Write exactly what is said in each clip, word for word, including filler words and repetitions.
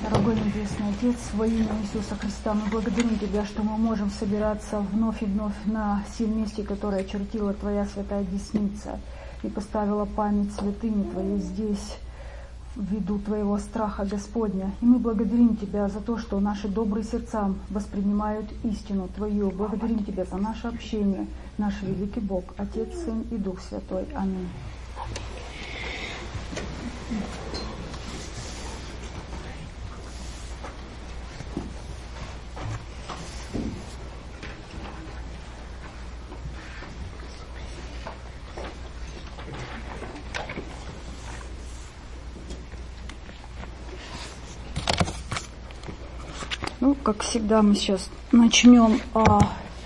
Дорогой Небесный Отец, во имя Иисуса Христа, мы благодарим Тебя, что мы можем собираться вновь и вновь на сем месте, которое очертила Твоя святая десница и поставила память святыни Твоей здесь, ввиду Твоего страха Господня. И мы благодарим Тебя за то, что наши добрые сердца воспринимают истину Твою. Благодарим Тебя за наше общение, наш великий Бог, Отец, Сын и Дух Святой. Аминь. Ну, как всегда, мы сейчас начнем а,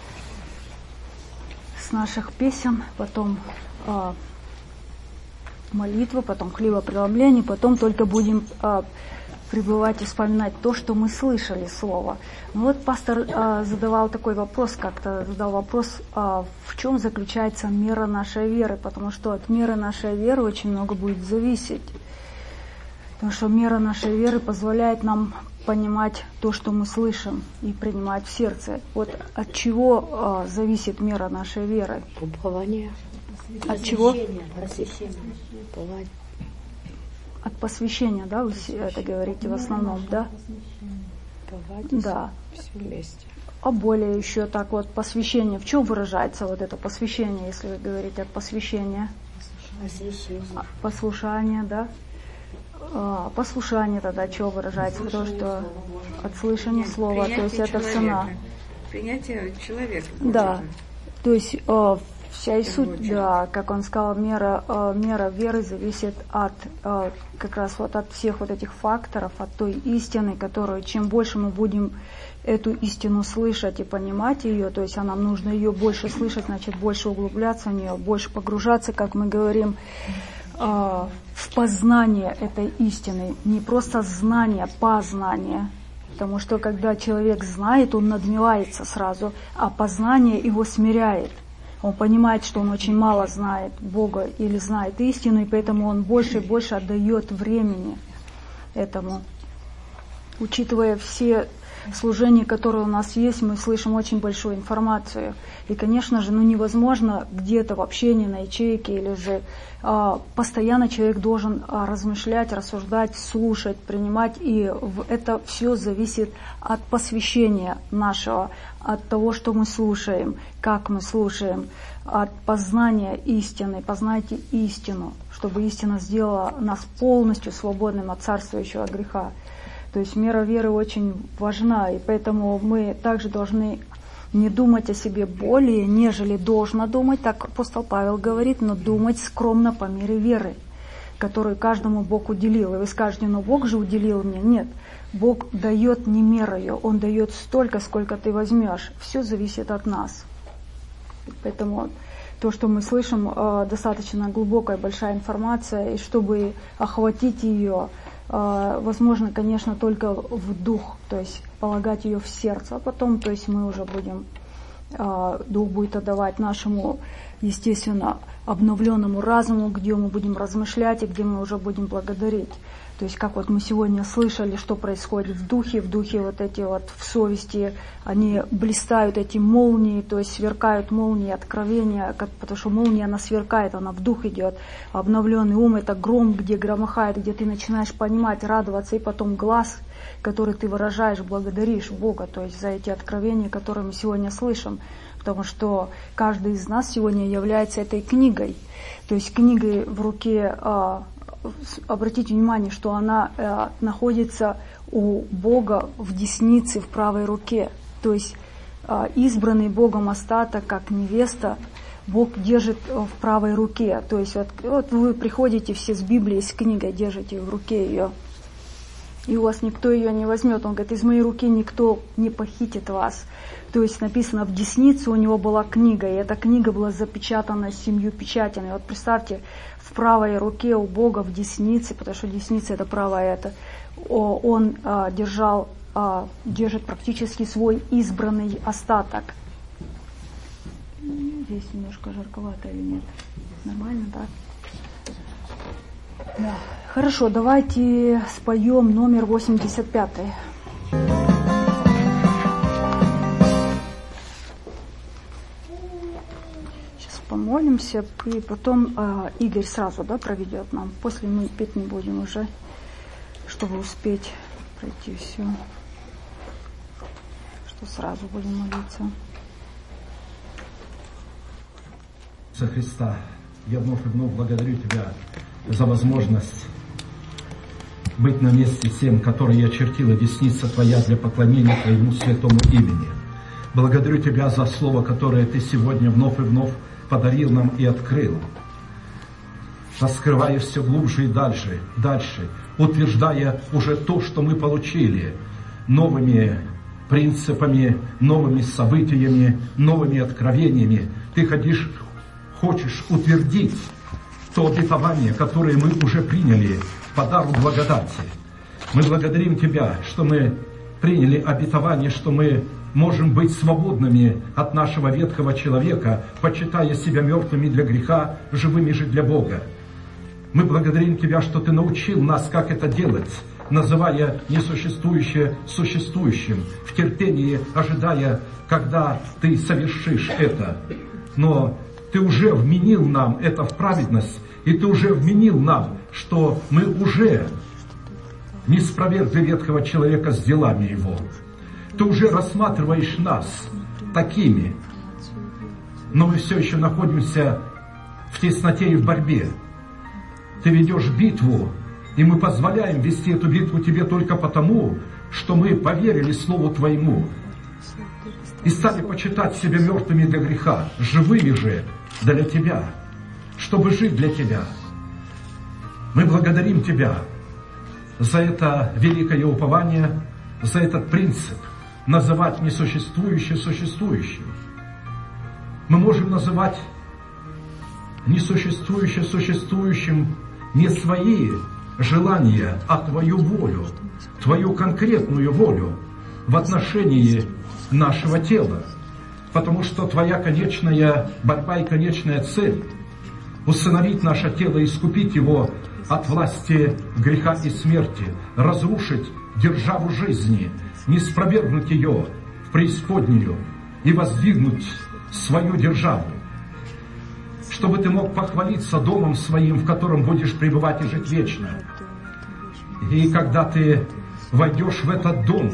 с наших песен, потом а, молитвы, потом хлебопреломление, потом только будем а, пребывать и вспоминать то, что мы слышали слово. Ну вот пастор а, задавал такой вопрос, как-то задал вопрос, а, в чем заключается мера нашей веры, потому что от меры нашей веры очень много будет зависеть. Потому что мера нашей веры позволяет нам понимать то, что мы слышим, и принимать в сердце. Вот от чего э, зависит мера нашей веры? Упование. От чего? Просвещение. От посвящения, да, вы это говорите в основном, да? Да. Все вместе. А более еще так вот, посвящение. В чем выражается вот это посвящение, если вы говорите от посвящения? Посвящение. Послушание, да? Послушание тогда чего выражается? Потому что от слышания слова, то есть это цена. Принятие человека. Да, то есть э, вся и суть, да, как он сказал, мера, э, мера веры зависит от э, как раз вот от всех вот этих факторов, от той истины, которую чем больше мы будем эту истину слышать и понимать ее, то есть а нам нужно ее больше слышать, значит больше углубляться в нее, больше погружаться, как мы говорим, в познание этой истины, не просто знание, познание, потому что когда человек знает, он надмевается сразу, а познание его смиряет. Он понимает, что он очень мало знает Бога или знает истину, и поэтому он больше и больше отдает времени этому. Учитывая все служения, которые у нас есть, мы слышим очень большую информацию. И, конечно же, ну невозможно где-то в общении на ячейке или же а, постоянно человек должен а, размышлять, рассуждать, слушать, принимать. И в, это все зависит от посвящения нашего, от того, что мы слушаем, как мы слушаем, от познания истины. Познайте истину, чтобы истина сделала нас полностью свободным от царствующего греха. То есть мера веры очень важна, и поэтому мы также должны не думать о себе более, нежели должно думать, так апостол Павел говорит, но думать скромно по мере веры, которую каждому Бог уделил. И вы скажете, но Бог же уделил мне. Нет, Бог дает не мерою, Он дает столько, сколько ты возьмешь. Все зависит от нас. Поэтому то, что мы слышим, достаточно глубокая, большая информация, и чтобы охватить ее, возможно, конечно, только в дух, то есть полагать ее в сердце, а потом, то есть мы уже будем, дух будет отдавать нашему, естественно, обновленному разуму, где мы будем размышлять и где мы уже будем благодарить. То есть как вот мы сегодня слышали, что происходит в духе, в духе вот эти вот в совести, они блистают эти молнии, то есть сверкают молнии откровения, как, потому что молния, она сверкает, она в дух идет. Обновленный ум — это гром, где громыхает, где ты начинаешь понимать, радоваться, и потом глаз, который ты выражаешь, благодаришь Бога, то есть за эти откровения, которые мы сегодня слышим. Потому что каждый из нас сегодня является этой книгой, то есть книгой в руке. Обратите внимание, что она э, находится у Бога в деснице, в правой руке. То есть э, избранный Богом остаток, как невеста, Бог держит в правой руке. То есть вот, вот вы приходите все с Библией, с книгой, держите в руке ее, и у вас никто ее не возьмет. Он говорит, из моей руки никто не похитит вас. То есть написано, в деснице у него была книга, и эта книга была запечатана семью печатями. Вот представьте, в правой руке у Бога в деснице, потому что десница — это правая, это он а, держал, а, держит практически свой избранный остаток. Здесь немножко жарковато или нет? Нормально, да? Да. Хорошо, давайте споем номер восемьдесят пятый. Сейчас помолимся, и потом э, Игорь сразу, да, проведет нам. После мы петь не будем уже, чтобы успеть пройти все. Что сразу будем молиться. За Христа, я вновь и вновь благодарю Тебя за возможность быть на месте тем, которые очертила десница Твоя для поклонения Твоему святому имени. Благодарю Тебя за слово, которое Ты сегодня вновь и вновь подарил нам и открыл, раскрывая все глубже и дальше, дальше, утверждая уже то, что мы получили, новыми принципами, новыми событиями, новыми откровениями. Ты ходишь, хочешь утвердить то обетование, которое мы уже приняли в подарок благодати. Мы благодарим Тебя, что мы приняли обетование, что мы можем быть свободными от нашего ветхого человека, почитая себя мертвыми для греха, живыми же для Бога. Мы благодарим Тебя, что Ты научил нас, как это делать, называя несуществующее существующим, в терпении ожидая, когда Ты совершишь это. Но Ты уже вменил нам это в праведность, и Ты уже вменил нам, что мы уже не спровергли ветхого человека с делами его. Ты уже рассматриваешь нас такими, но мы все еще находимся в тесноте и в борьбе. Ты ведешь битву, и мы позволяем вести эту битву Тебе только потому, что мы поверили Слову Твоему и стали почитать себя мертвыми для греха, живыми же для Тебя, чтобы жить для Тебя. Мы благодарим Тебя за это великое упование, за этот принцип называть несуществующее существующим. Мы можем называть несуществующее существующим не свои желания, а Твою волю, Твою конкретную волю в отношении нашего тела. Потому что Твоя конечная борьба и конечная цель — усыновить наше тело и искупить его от власти греха и смерти, разрушить державу жизни, не спровергнуть ее в преисподнюю и воздвигнуть свою державу, чтобы ты мог похвалиться домом своим, в котором будешь пребывать и жить вечно. И когда ты войдешь в этот дом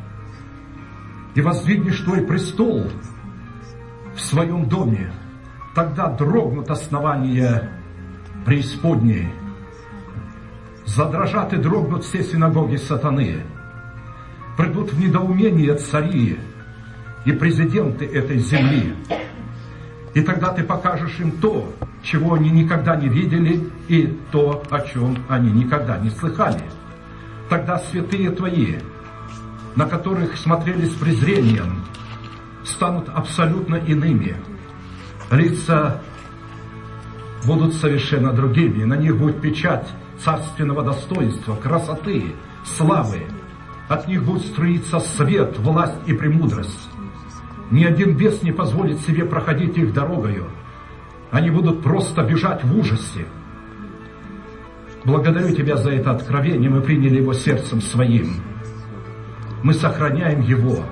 и воздвигнешь твой престол в своем доме, тогда дрогнут основания преисподней, задрожат и дрогнут все синагоги сатаны, придут в недоумение цари и президенты этой земли. И тогда ты покажешь им то, чего они никогда не видели, и то, о чем они никогда не слыхали. Тогда святые Твои, на которых смотрели с презрением, станут абсолютно иными. Лица будут совершенно другими. На них будет печать царственного достоинства, красоты, славы. От них будет струиться свет, власть и премудрость. Ни один бес не позволит себе проходить их дорогою. Они будут просто бежать в ужасе. Благодарю Тебя за это откровение. Мы приняли его сердцем своим. Мы сохраняем его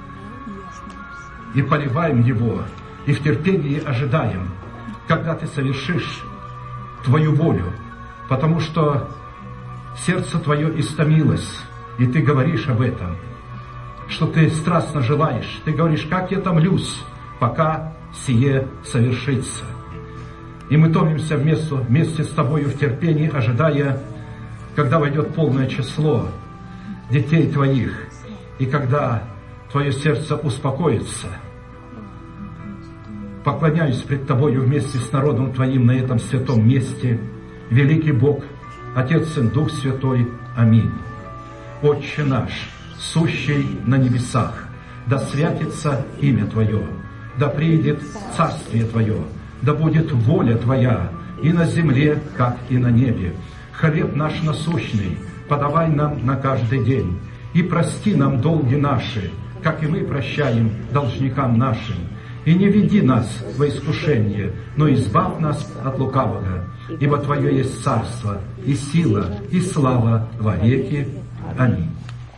и поливаем его, и в терпении ожидаем, когда Ты совершишь Твою волю, потому что сердце Твое истомилось, и Ты говоришь об этом, что Ты страстно желаешь. Ты говоришь: как я томлюсь, пока сие совершится. И мы томимся вместе, вместе с Тобою в терпении, ожидая, когда войдет полное число детей Твоих, и когда Твое сердце успокоится. Поклоняюсь пред Тобою вместе с народом Твоим на этом святом месте, великий Бог, Отец, Сын, Дух Святой. Аминь. Отче наш, сущий на небесах, да святится имя Твое, да приидет царствие Твое, да будет воля Твоя и на земле, как и на небе. Хлеб наш насущный подавай нам на каждый день, и прости нам долги наши, как и мы прощаем должникам нашим. И не веди нас во искушение, но избавь нас от лукавого. Ибо Твое есть царство, и сила, и слава во веки. Аминь.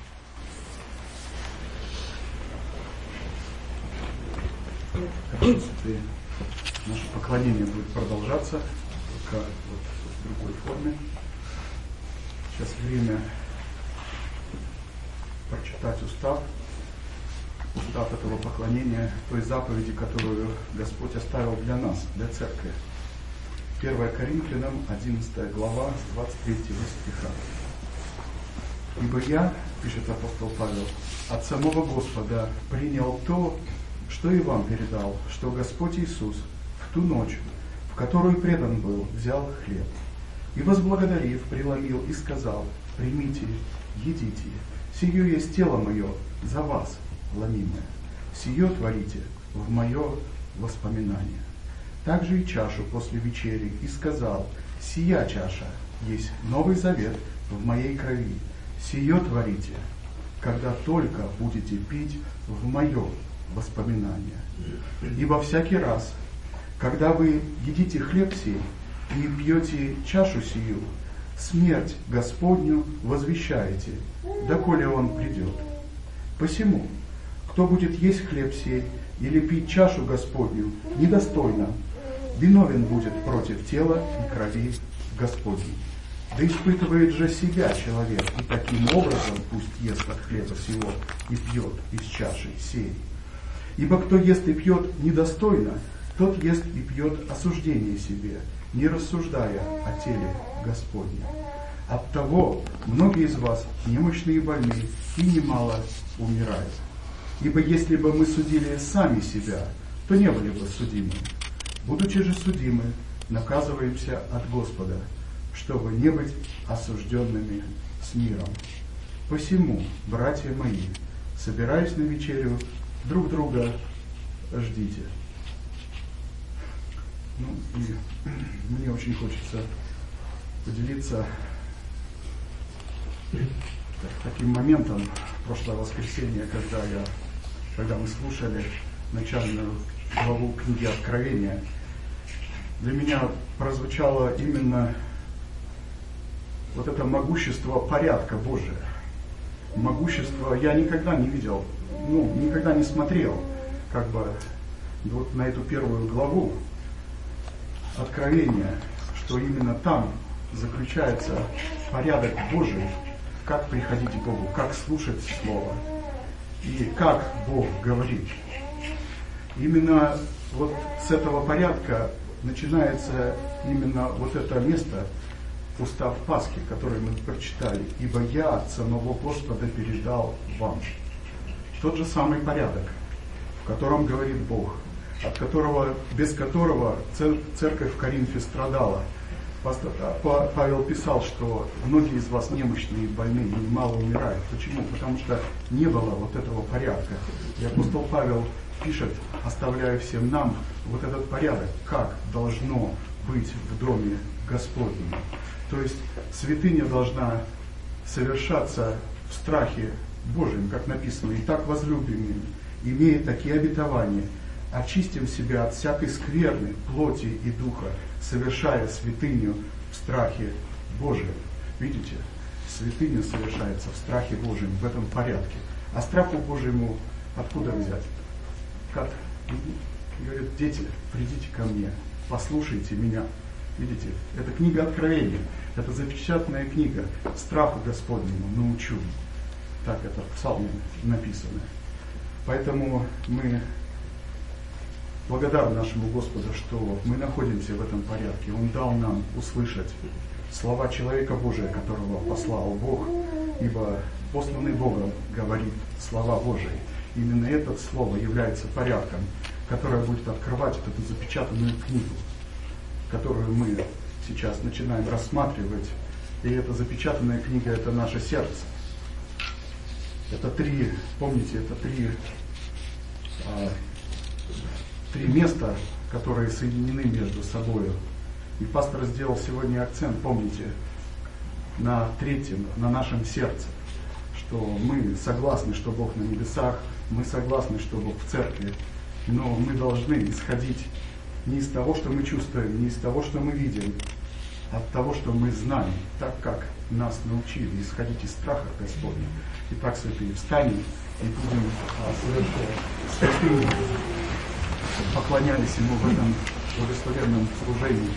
Наше поклонение будет продолжаться, только вот в другой форме. Сейчас время прочитать устав, устав этого поклонения, той заповеди, которую Господь оставил для нас, для церкви. первое Коринфянам, одиннадцатая глава, с двадцать третьего стиха. «Ибо я, — пишет апостол Павел, — от самого Господа принял то, что и вам передал, что Господь Иисус в ту ночь, в которую предан был, взял хлеб, и, возблагодарив, преломил и сказал: примите, едите, сие есть тело мое за вас, ломимое, сие творите в мое воспоминание. Также и чашу после вечери, и сказал: сия чаша есть новый завет в моей крови, сие творите, когда только будете пить в мое воспоминание. Ибо всякий раз, когда вы едите хлеб сей и пьете чашу сию, смерть Господню возвещаете, доколе Он придет. Посему, кто будет есть хлеб сей или пить чашу Господню недостойно, виновен будет против тела и крови Господней. Да испытывает же себя человек, и таким образом пусть ест от хлеба сего и пьет из чаши сей. Ибо кто ест и пьет недостойно, тот ест и пьет осуждение себе, не рассуждая о теле Господнем. Оттого многие из вас немощные и больны, и немало умирают. Ибо если бы мы судили сами себя, то не были бы судимы. Будучи же судимы, наказываемся от Господа, чтобы не быть осужденными с миром. Посему, братья мои, собираясь на вечерю, друг друга ждите». Ну, и мне очень хочется поделиться таким моментом прошлое воскресенье, когда я, когда мы слушали начальную главу книги Откровения. Для меня прозвучало именно вот это могущество порядка Божия. Могущество я никогда не видел, ну, никогда не смотрел, как бы, вот на эту первую главу Откровения, что именно там заключается порядок Божий, как приходить к Богу, как слушать Слово и как Бог говорит. Именно вот с этого порядка начинается именно вот это место, устав Пасхи, который мы прочитали. «Ибо я от самого Господа передал вам». Тот же самый порядок, в котором говорит Бог, от которого, без которого церковь в Коринфе страдала. Павел писал, что многие из вас немощные и больные, и немало умирают. Почему? Потому что не было вот этого порядка. И апостол Павел пишет, оставляя всем нам вот этот порядок, как должно быть в доме Господнем. То есть святыня должна совершаться в страхе Божьем, как написано: «Итак, возлюбленные, имея такие обетования, очистим себя от всякой скверны, плоти и духа, совершая святыню в страхе Божьем». Видите, святыня совершается в страхе Божьем, в этом порядке. А страху Божьему откуда взять? Как? Говорит: дети, придите ко мне, послушайте меня. Видите, это книга Откровения, это запечатанная книга страху Господнему научу. Так это в Псалме написано. Поэтому мы благодарны нашему Господу, что мы находимся в этом порядке. Он дал нам услышать слова человека Божия, которого послал Бог, ибо посланный Богом говорит слова Божии. Именно это слово является порядком, которое будет открывать эту запечатанную книгу, которую мы сейчас начинаем рассматривать. И эта запечатанная книга — это наше сердце. Это три, помните, это три, а, три места, которые соединены между собой. И пастор сделал сегодня акцент, помните, на третьем, на нашем сердце, что мы согласны, что Бог на небесах, мы согласны, что Бог в церкви, Но мы должны исходить не из того, что мы чувствуем, не из того, что мы видим, а от того, что мы знаем, так как нас научили исходить из страха Господня. Итак, святые, встанем и будем совершать святыми, поклонялись Ему в этом благословенном служении,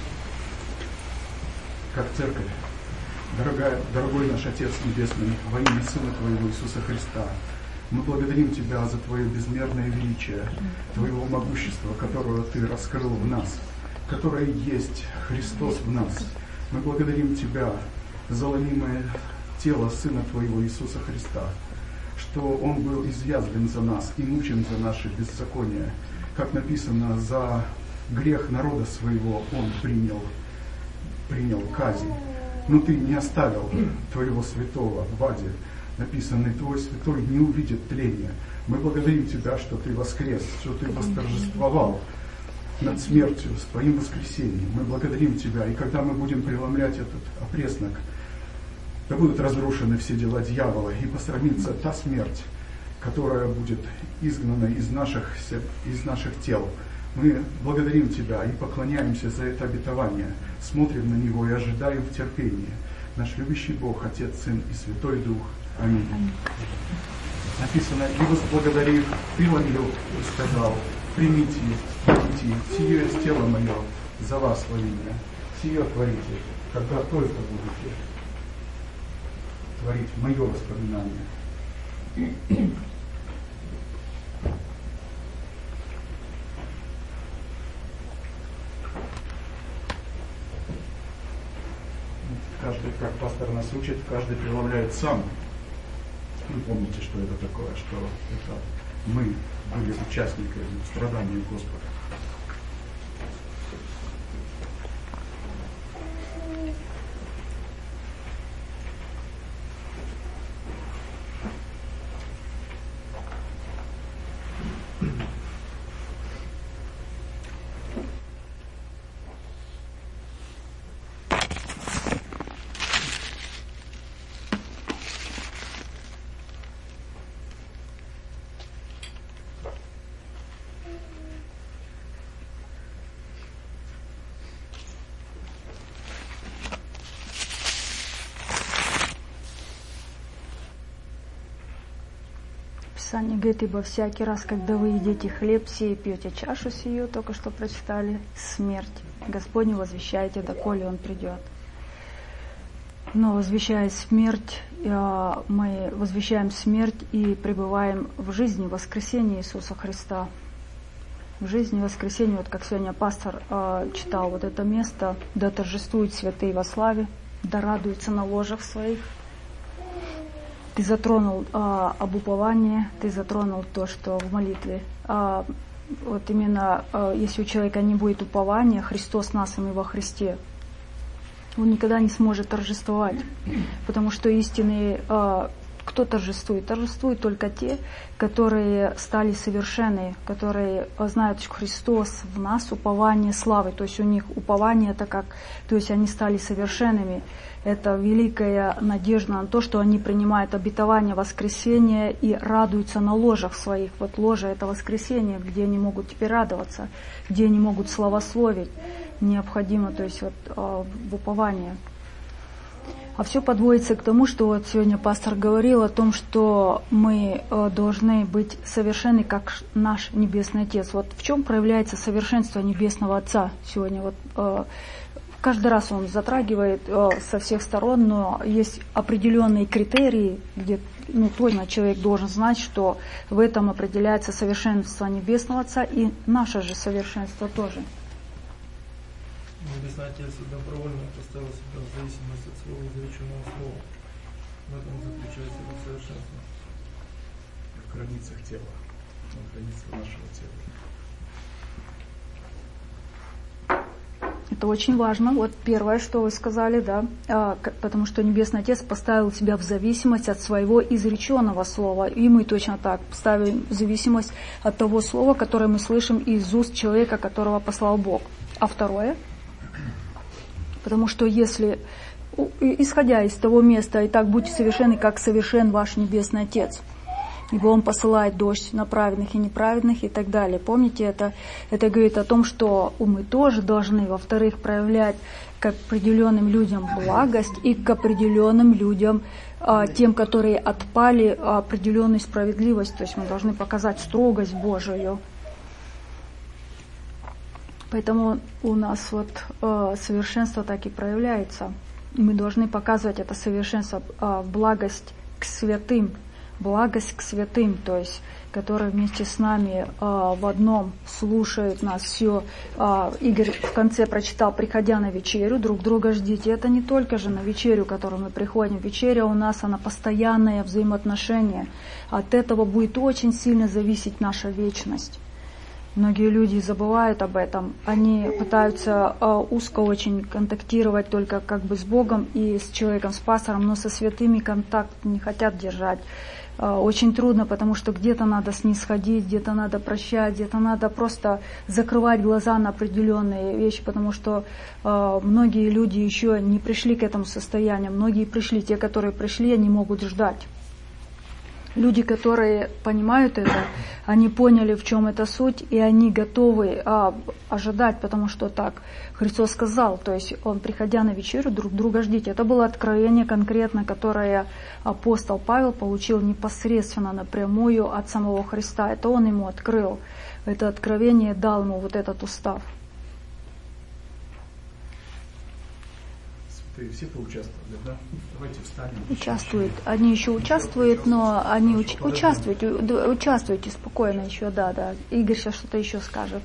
как церковь. Дорогая, дорогой наш Отец Небесный, во имя Сына Твоего Иисуса Христа, мы благодарим Тебя за Твое безмерное величие, Твоего могущества, которое Ты раскрыл в нас, которое есть Христос в нас. Мы благодарим Тебя за ломимое тело Сына Твоего Иисуса Христа, что Он был изъязвлен за нас и мучен за наши беззакония. Как написано, за грех народа своего Он принял, принял казнь. Но Ты не оставил Твоего святого в аде. Написано, и Твой святой не увидит тления. Мы благодарим Тебя, что Ты воскрес, что Ты восторжествовал над смертью с Твоим воскресением. Мы благодарим Тебя, и когда мы будем преломлять этот опреснок, да будут разрушены все дела дьявола, и посрамится та смерть, которая будет изгнана из наших, из наших тел. Мы благодарим Тебя и поклоняемся за это обетование, смотрим на него и ожидаем в терпении. Наш любящий Бог, Отец, Сын и Святой Дух. Аминь. Аминь. Написано, и возблагодарив, преломил и сказал, примите, идите, сие есть тело мое за вас во имя. Сие творите, когда только будете творить мое воспоминание. Каждый, как пастор нас учит, каждый преломляет сам. Вы помните, что это такое, что это мы были участниками страданий Господа. Писание говорит, ибо всякий раз, когда вы едите хлеб сей и пьете чашу сию, только что прочитали, смерть Господню возвещаете, доколе Он придет. Но возвещая смерть, мы возвещаем смерть и пребываем в жизни воскресения Иисуса Христа. В жизни воскресения, вот как сегодня пастор читал вот это место, да торжествуют святые во славе, да радуются на ложах своих. Ты затронул а, об уповании, ты затронул то, что в молитве. А, вот именно, а, если у человека не будет упования, Христос нас, и мы во Христе, он никогда не сможет торжествовать. Потому что истинные, а, кто торжествует? Торжествуют только те, которые стали совершенны, которые знают, что Христос в нас, упование славы. То есть у них упование, это как, то есть они стали совершенными. Это великая надежда на то, что они принимают обетование воскресения и радуются на ложах своих. Вот ложа — это воскресение, где они могут теперь радоваться, где они могут славословить. Необходимо, то есть вот в уповании. А все подводится к тому, что вот сегодня пастор говорил о том, что мы должны быть совершенны, как наш Небесный Отец. Вот в чем проявляется совершенство Небесного Отца сегодня? Вот каждый раз он затрагивает э, со всех сторон, но есть определенные критерии, где ну, точно человек должен знать, что в этом определяется совершенство Небесного Отца и наше же совершенство тоже. Небесный Отец добровольно поставил себя в зависимость от своего изреченного слова. В этом заключается его совершенство. В границах тела, в границах нашего тела. Это очень важно. Вот первое, что вы сказали, да, а, к, потому что Небесный Отец поставил себя в зависимость от своего изреченного слова. И мы точно так ставим зависимость от того слова, которое мы слышим из уст человека, которого послал Бог. А второе, потому что если, исходя из того места, и так будьте совершенны, как совершен ваш Небесный Отец. Ибо Он посылает дождь на праведных и неправедных и так далее. Помните, это, это говорит о том, что мы тоже должны, во-вторых, проявлять к определенным людям благость и к определенным людям, а, тем, которые отпали, определенную справедливость. То есть мы должны показать строгость Божию. Поэтому у нас вот э, совершенство так и проявляется. И мы должны показывать это совершенство, э, благость к святым, благость к святым, то есть, которые вместе с нами э, в одном слушают нас все. Э, Игорь в конце прочитал: приходя на вечерю, друг друга ждите. Это не только же на вечерю, к которой мы приходим. Вечеря у нас, она постоянное взаимоотношение. От этого будет очень сильно зависеть наша вечность. Многие люди забывают об этом. Они пытаются э, узко очень контактировать только как бы с Богом и с человеком, с пастором, но со святыми контакт не хотят держать. Э, очень трудно, потому что где-то надо снисходить, где-то надо прощать, где-то надо просто закрывать глаза на определенные вещи, потому что э, многие люди еще не пришли к этому состоянию. Многие пришли, те, которые пришли, они могут ждать. Люди, которые понимают это, они поняли, в чем эта суть, и они готовы а, ожидать, потому что так Христос сказал, то есть Он, приходя на вечерю, друг друга ждите. Это было откровение конкретно, которое апостол Павел получил непосредственно, напрямую от самого Христа. Это Он ему открыл. Это откровение дал ему вот этот устав. Все поучаствовали, да? Давайте встанем. Участвуют. Они еще участвуют, но они уч... участвуют, участвуйте спокойно еще, да, да. Игорь сейчас что-то еще скажет.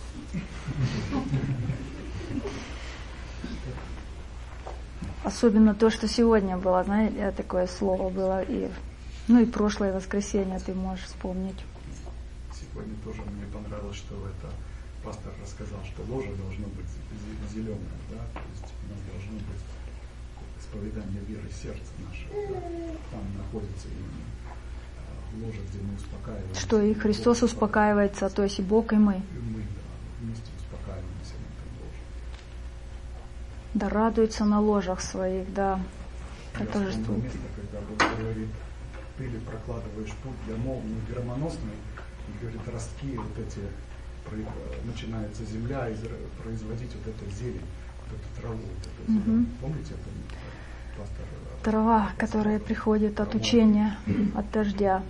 Особенно то, что сегодня было, знаете, такое слово было, и, ну и прошлое воскресенье ты можешь вспомнить. Сегодня тоже мне понравилось, что это пастор рассказал, что ложа должна быть зеленая, да, то есть у нас должно быть исповедание веры сердца нашего, да? Там находится именно ложа, где мы успокаиваемся. Что и Христос успокаивается, то есть и Бог, и мы. И мы, да, вместе успокаиваемся на этой ложе. Да, радуются на ложах своих, да. Я Это же вспомнил место, когда Бог говорит: ты ли прокладываешь путь для молнии громоносной, и говорит, ростки вот эти, начинается земля производить вот эту зелень, вот эту траву, вот эту зеленую. Угу. Помните это? Пастор, трава, пастор, которая приходит от промол. учения, от дождя.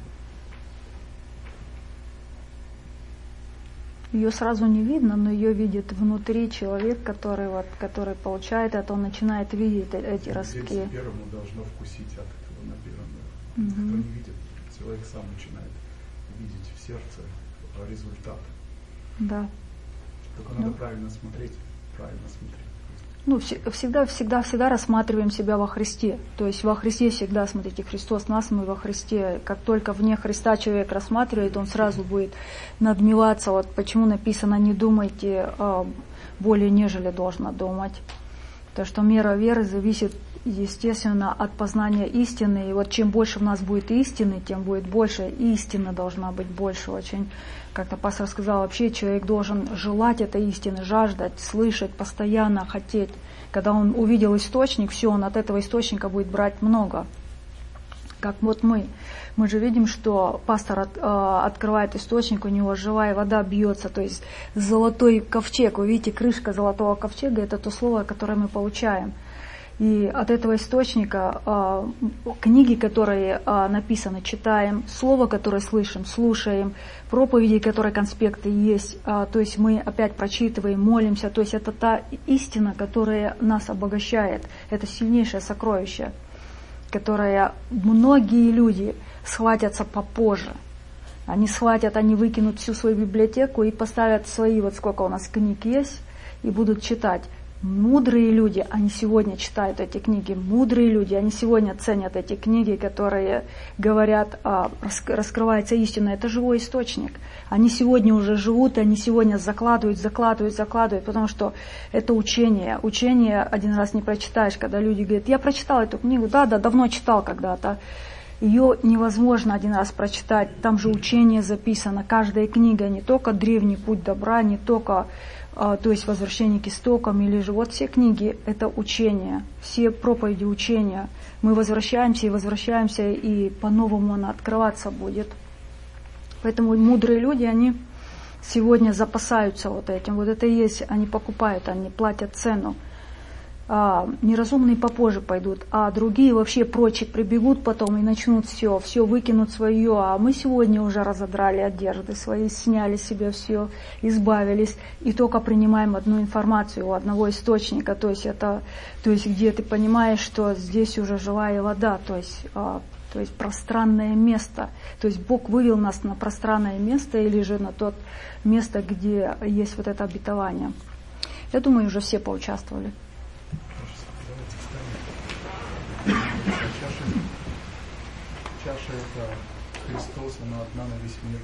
Ее сразу не видно, но ее видит внутри человек, который, вот, который получает это, он начинает видеть эти ростки. Здесь первому должно вкусить от этого написанного. Угу. Кто не видит, человек сам начинает видеть в сердце результат. Да. Только надо да. правильно смотреть, правильно смотреть. Ну, всегда, всегда, всегда рассматриваем себя во Христе. То есть во Христе всегда, смотрите, Христос нас, мы во Христе. Как только вне Христа человек рассматривает, он сразу будет надмеваться. Вот почему написано: не думайте более, нежели должно думать. Потому что мера веры зависит, естественно, от познания истины. И вот чем больше в нас будет истины, тем будет больше. Истина должна быть больше очень. Как-то пастор сказал, вообще человек должен желать этой истины, жаждать, слышать, постоянно хотеть. Когда он увидел источник, все, он от этого источника будет брать много. Как вот мы. Мы же видим, что пастор от, э, открывает источник, у него живая вода бьется, то есть золотой ковчег. Вы видите, крышка золотого ковчега — это то слово, которое мы получаем. И от этого источника э, книги, которые э, написаны, читаем, слово, которое слышим, слушаем, проповеди, которые конспекты есть, э, то есть мы опять прочитываем, молимся, то есть это та истина, которая нас обогащает, это сильнейшее сокровище, которое многие люди схватятся попозже. Они схватят, они выкинут всю свою библиотеку и поставят свои, вот сколько у нас книг есть, и будут читать. Мудрые люди, они сегодня читают эти книги, мудрые люди, они сегодня ценят эти книги, которые говорят, а, раскрывается истина, это живой источник. Они сегодня уже живут, и они сегодня закладывают, закладывают, закладывают, потому что это учение. Учение один раз не прочитаешь, когда люди говорят: я прочитал эту книгу, да, да, давно читал когда-то. Ее невозможно один раз прочитать, там же учение записано, каждая книга, не только древний путь добра, не только, а, то есть возвращение к истокам, или же вот все книги — это учение, все проповеди учения. Мы возвращаемся и возвращаемся, и по-новому она открываться будет. Поэтому мудрые люди, они сегодня запасаются вот этим. Вот это и есть, они покупают, они платят цену. А, неразумные попозже пойдут, а другие вообще прочие прибегут потом и начнут все, все выкинут свое. А мы сегодня уже разодрали одежды свои, сняли себе все, избавились и только принимаем одну информацию у одного источника. То есть это, то есть где ты понимаешь, что здесь уже живая вода, то есть, а, то есть пространное место. То есть Бог вывел нас на пространное место или же на то место, где есть вот это обетование. Я думаю, уже все поучаствовали. Чаша, чаша это Христос, она одна на весь мир.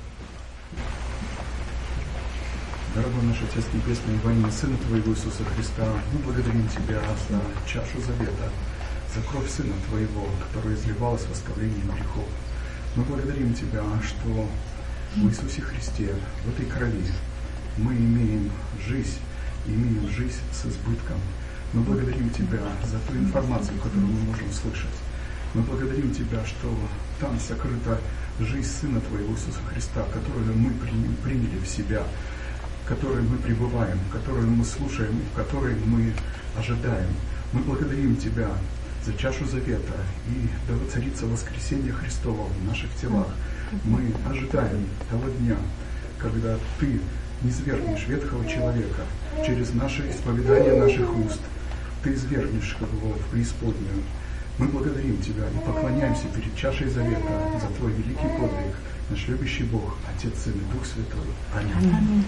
Дорогой наш Отец Небесный, во имя Сына Твоего Иисуса Христа, мы благодарим Тебя за чашу завета, за кровь Сына Твоего, которая изливалась восковлением грехов. Мы благодарим Тебя, что в Иисусе Христе, в этой крови, мы имеем жизнь, и имеем жизнь с избытком. Мы благодарим Тебя за ту информацию, которую мы можем слышать. Мы благодарим Тебя, что там сокрыта жизнь Сына Твоего Иисуса Христа, которую мы приняли в себя, в которой мы пребываем, которую мы слушаем, в которой мы ожидаем. Мы благодарим Тебя за чашу завета, и да воцарится воскресение Христово в наших телах. Мы ожидаем того дня, когда Ты низвергнешь ветхого человека через наше исповедание наших уст. Ты извергнешь его в преисподнюю. Мы благодарим Тебя и поклоняемся перед чашей завета за Твой великий подвиг, наш любящий Бог, Отец, Сын и Дух Святой. Аминь. Аминь.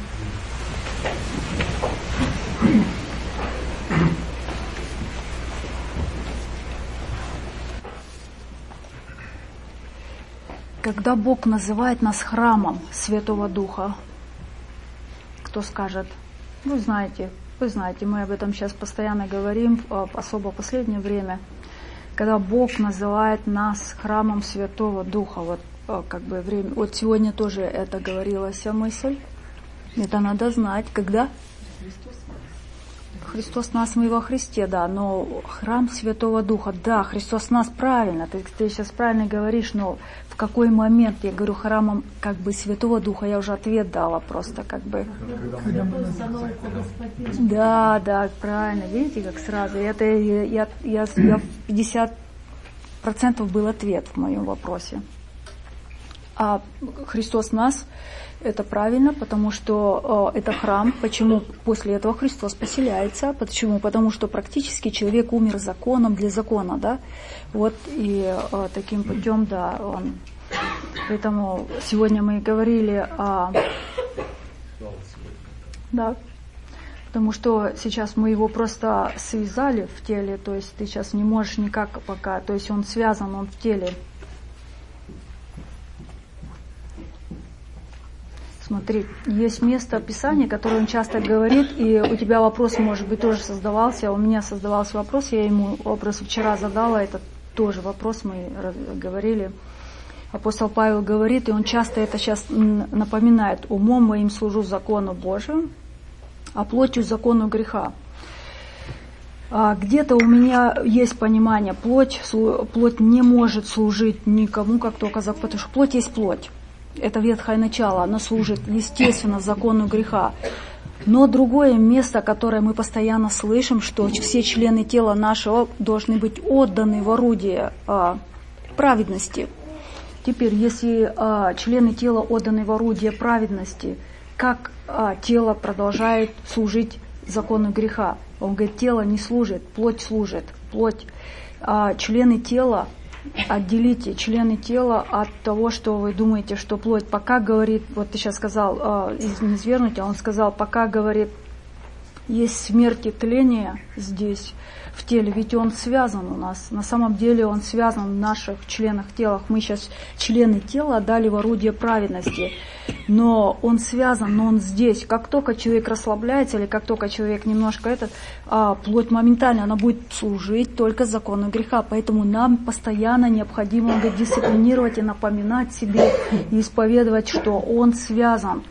Когда Бог называет нас храмом Святого Духа, кто скажет? Вы знаете, вы знаете, мы об этом сейчас постоянно говорим, особо в последнее время. Когда Бог называет нас храмом Святого Духа, вот как бы время, вот сегодня тоже это говорилась мысль, это надо знать, когда? Христос нас, мы во Христе, да, но храм Святого Духа, да, Христос нас, правильно, ты, ты сейчас правильно говоришь, но в какой момент, я говорю, храмом как бы Святого Духа, я уже ответ дала просто как бы. Да, да, правильно, видите, как сразу, это я, я, я, я пятьдесят процентов был ответ в моем вопросе. А Христос нас, это правильно, потому что э, это храм. Почему после этого Христос поселяется? Почему? Потому что практически человек умер законом для закона, да? Вот и э, таким путем, да, он. Поэтому сегодня мы говорили о, да, потому что сейчас мы его просто связали в теле, то есть ты сейчас не можешь никак пока, то есть он связан, он в теле. Смотри, есть место Писания, которое он часто говорит, и у тебя вопрос, может быть, тоже создавался, у меня создавался вопрос, я ему вопрос вчера задала, это тоже вопрос, мы говорили. Апостол Павел говорит, и он часто это сейчас напоминает: умом моим служу закону Божию, а плотью закону греха. А где-то у меня есть понимание, плоть, плоть не может служить никому, как только закон, потому что плоть есть плоть. Это ветхое начало, оно служит, естественно, закону греха. Но другое место, которое мы постоянно слышим, что все члены тела нашего должны быть отданы в орудие а, праведности. Теперь, если а, члены тела отданы в орудие праведности, как а, тело продолжает служить закону греха? Он говорит, тело не служит, плоть служит. Плоть, а, члены тела, отделите члены тела от того, что вы думаете, что плоть. Пока говорит, вот ты сейчас сказал, э, не свергнуть, а он сказал, пока говорит, есть смерть и тление здесь, в теле, ведь он связан у нас. На самом деле он связан в наших членах тела. Мы сейчас члены тела отдали в орудие праведности, но он связан, но он здесь. Как только человек расслабляется, или как только человек немножко этот, а, плоть моментально, она будет служить только закону греха. Поэтому нам постоянно необходимо говорит, дисциплинировать и напоминать себе, и исповедовать, что он связан.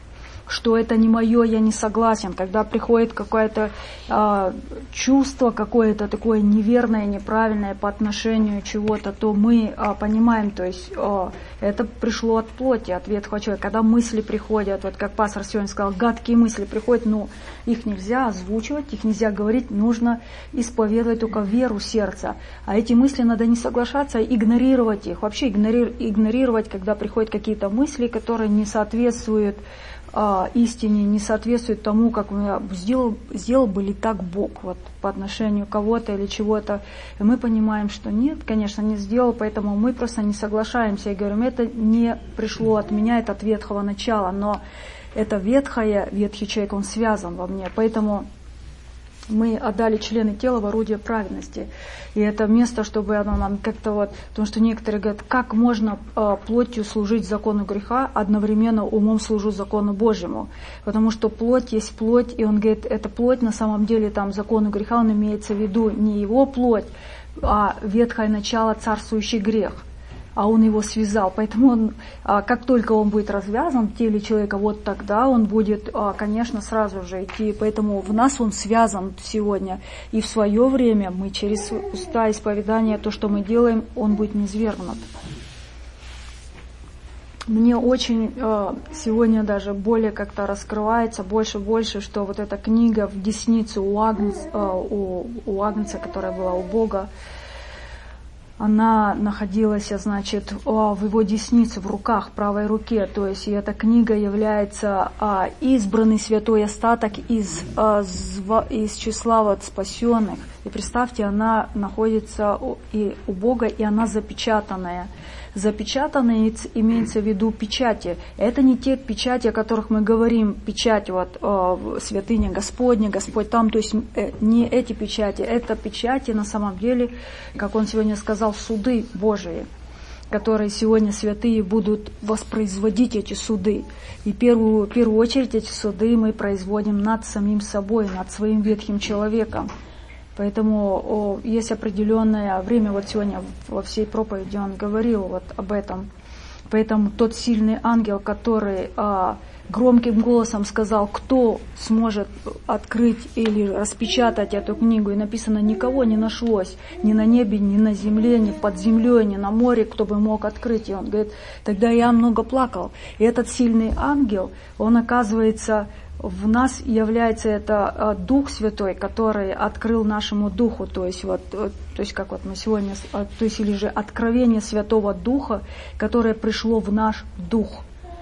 что это не мое, я не согласен, когда приходит какое-то э, чувство, какое-то такое неверное, неправильное по отношению чего-то, то мы э, понимаем, то есть э, это пришло от плоти, от ветхого человека. Когда мысли приходят, вот как пастор сегодня сказал, гадкие мысли приходят, но их нельзя озвучивать, их нельзя говорить, нужно исповедовать только веру сердца. А эти мысли надо не соглашаться, а игнорировать их, вообще игнорировать, когда приходят какие-то мысли, которые не соответствуют а, истине, не соответствуют тому, как сделал, сделал бы ли так Бог вот, по отношению кого-то или чего-то. И мы понимаем, что нет, конечно, не сделал, поэтому мы просто не соглашаемся и говорим, это не пришло от меня, это от ветхого начала, но это ветхое, ветхий человек, он связан во мне, поэтому мы отдали члены тела в орудие праведности. И это место, чтобы оно нам как-то вот... Потому что некоторые говорят, как можно э, плотью служить закону греха, одновременно умом служу закону Божьему. Потому что плоть есть плоть, и он говорит, эта плоть на самом деле там закону греха, он имеется в виду не его плоть, а ветхое начало, царствующий грех. А он его связал. Поэтому он, как только он будет развязан в теле человека, вот тогда он будет, конечно, сразу же идти. Поэтому в нас он связан сегодня. И в свое время мы через уста исповедания, то, что мы делаем, он будет низвергнут. Мне очень сегодня даже более как-то раскрывается, больше и больше, что вот эта книга в деснице у Агнца, у, у Агнца, которая была у Бога, она находилась, значит, в его деснице, в руках, правой руке. То есть и эта книга является а, избранный святой остаток из, а, зва, из числа вот спасенных. И представьте, она находится у, и у Бога, и она запечатанная. Запечатанные имеется в виду печати. Это не те печати, о которых мы говорим, печать вот э, святыня Господня, Господь там, то есть э, не эти печати, это печати на самом деле, как он сегодня сказал, суды Божии, которые сегодня святые будут воспроизводить эти суды. И первую, в первую очередь эти суды мы производим над самим собой, над своим ветхим человеком. Поэтому о, есть определенное время, вот сегодня во всей проповеди он говорил вот об этом. Поэтому тот сильный ангел, который а, громким голосом сказал, кто сможет открыть или распечатать эту книгу, и написано, никого не нашлось, ни на небе, ни на земле, ни под землей, ни на море, кто бы мог открыть. И он говорит, тогда я много плакал. И этот сильный ангел, он оказывается... В нас является это Дух Святой, который открыл нашему Духу, то есть вот, то есть как вот мы сегодня, то есть или же откровение Святого Духа, которое пришло в наш Дух.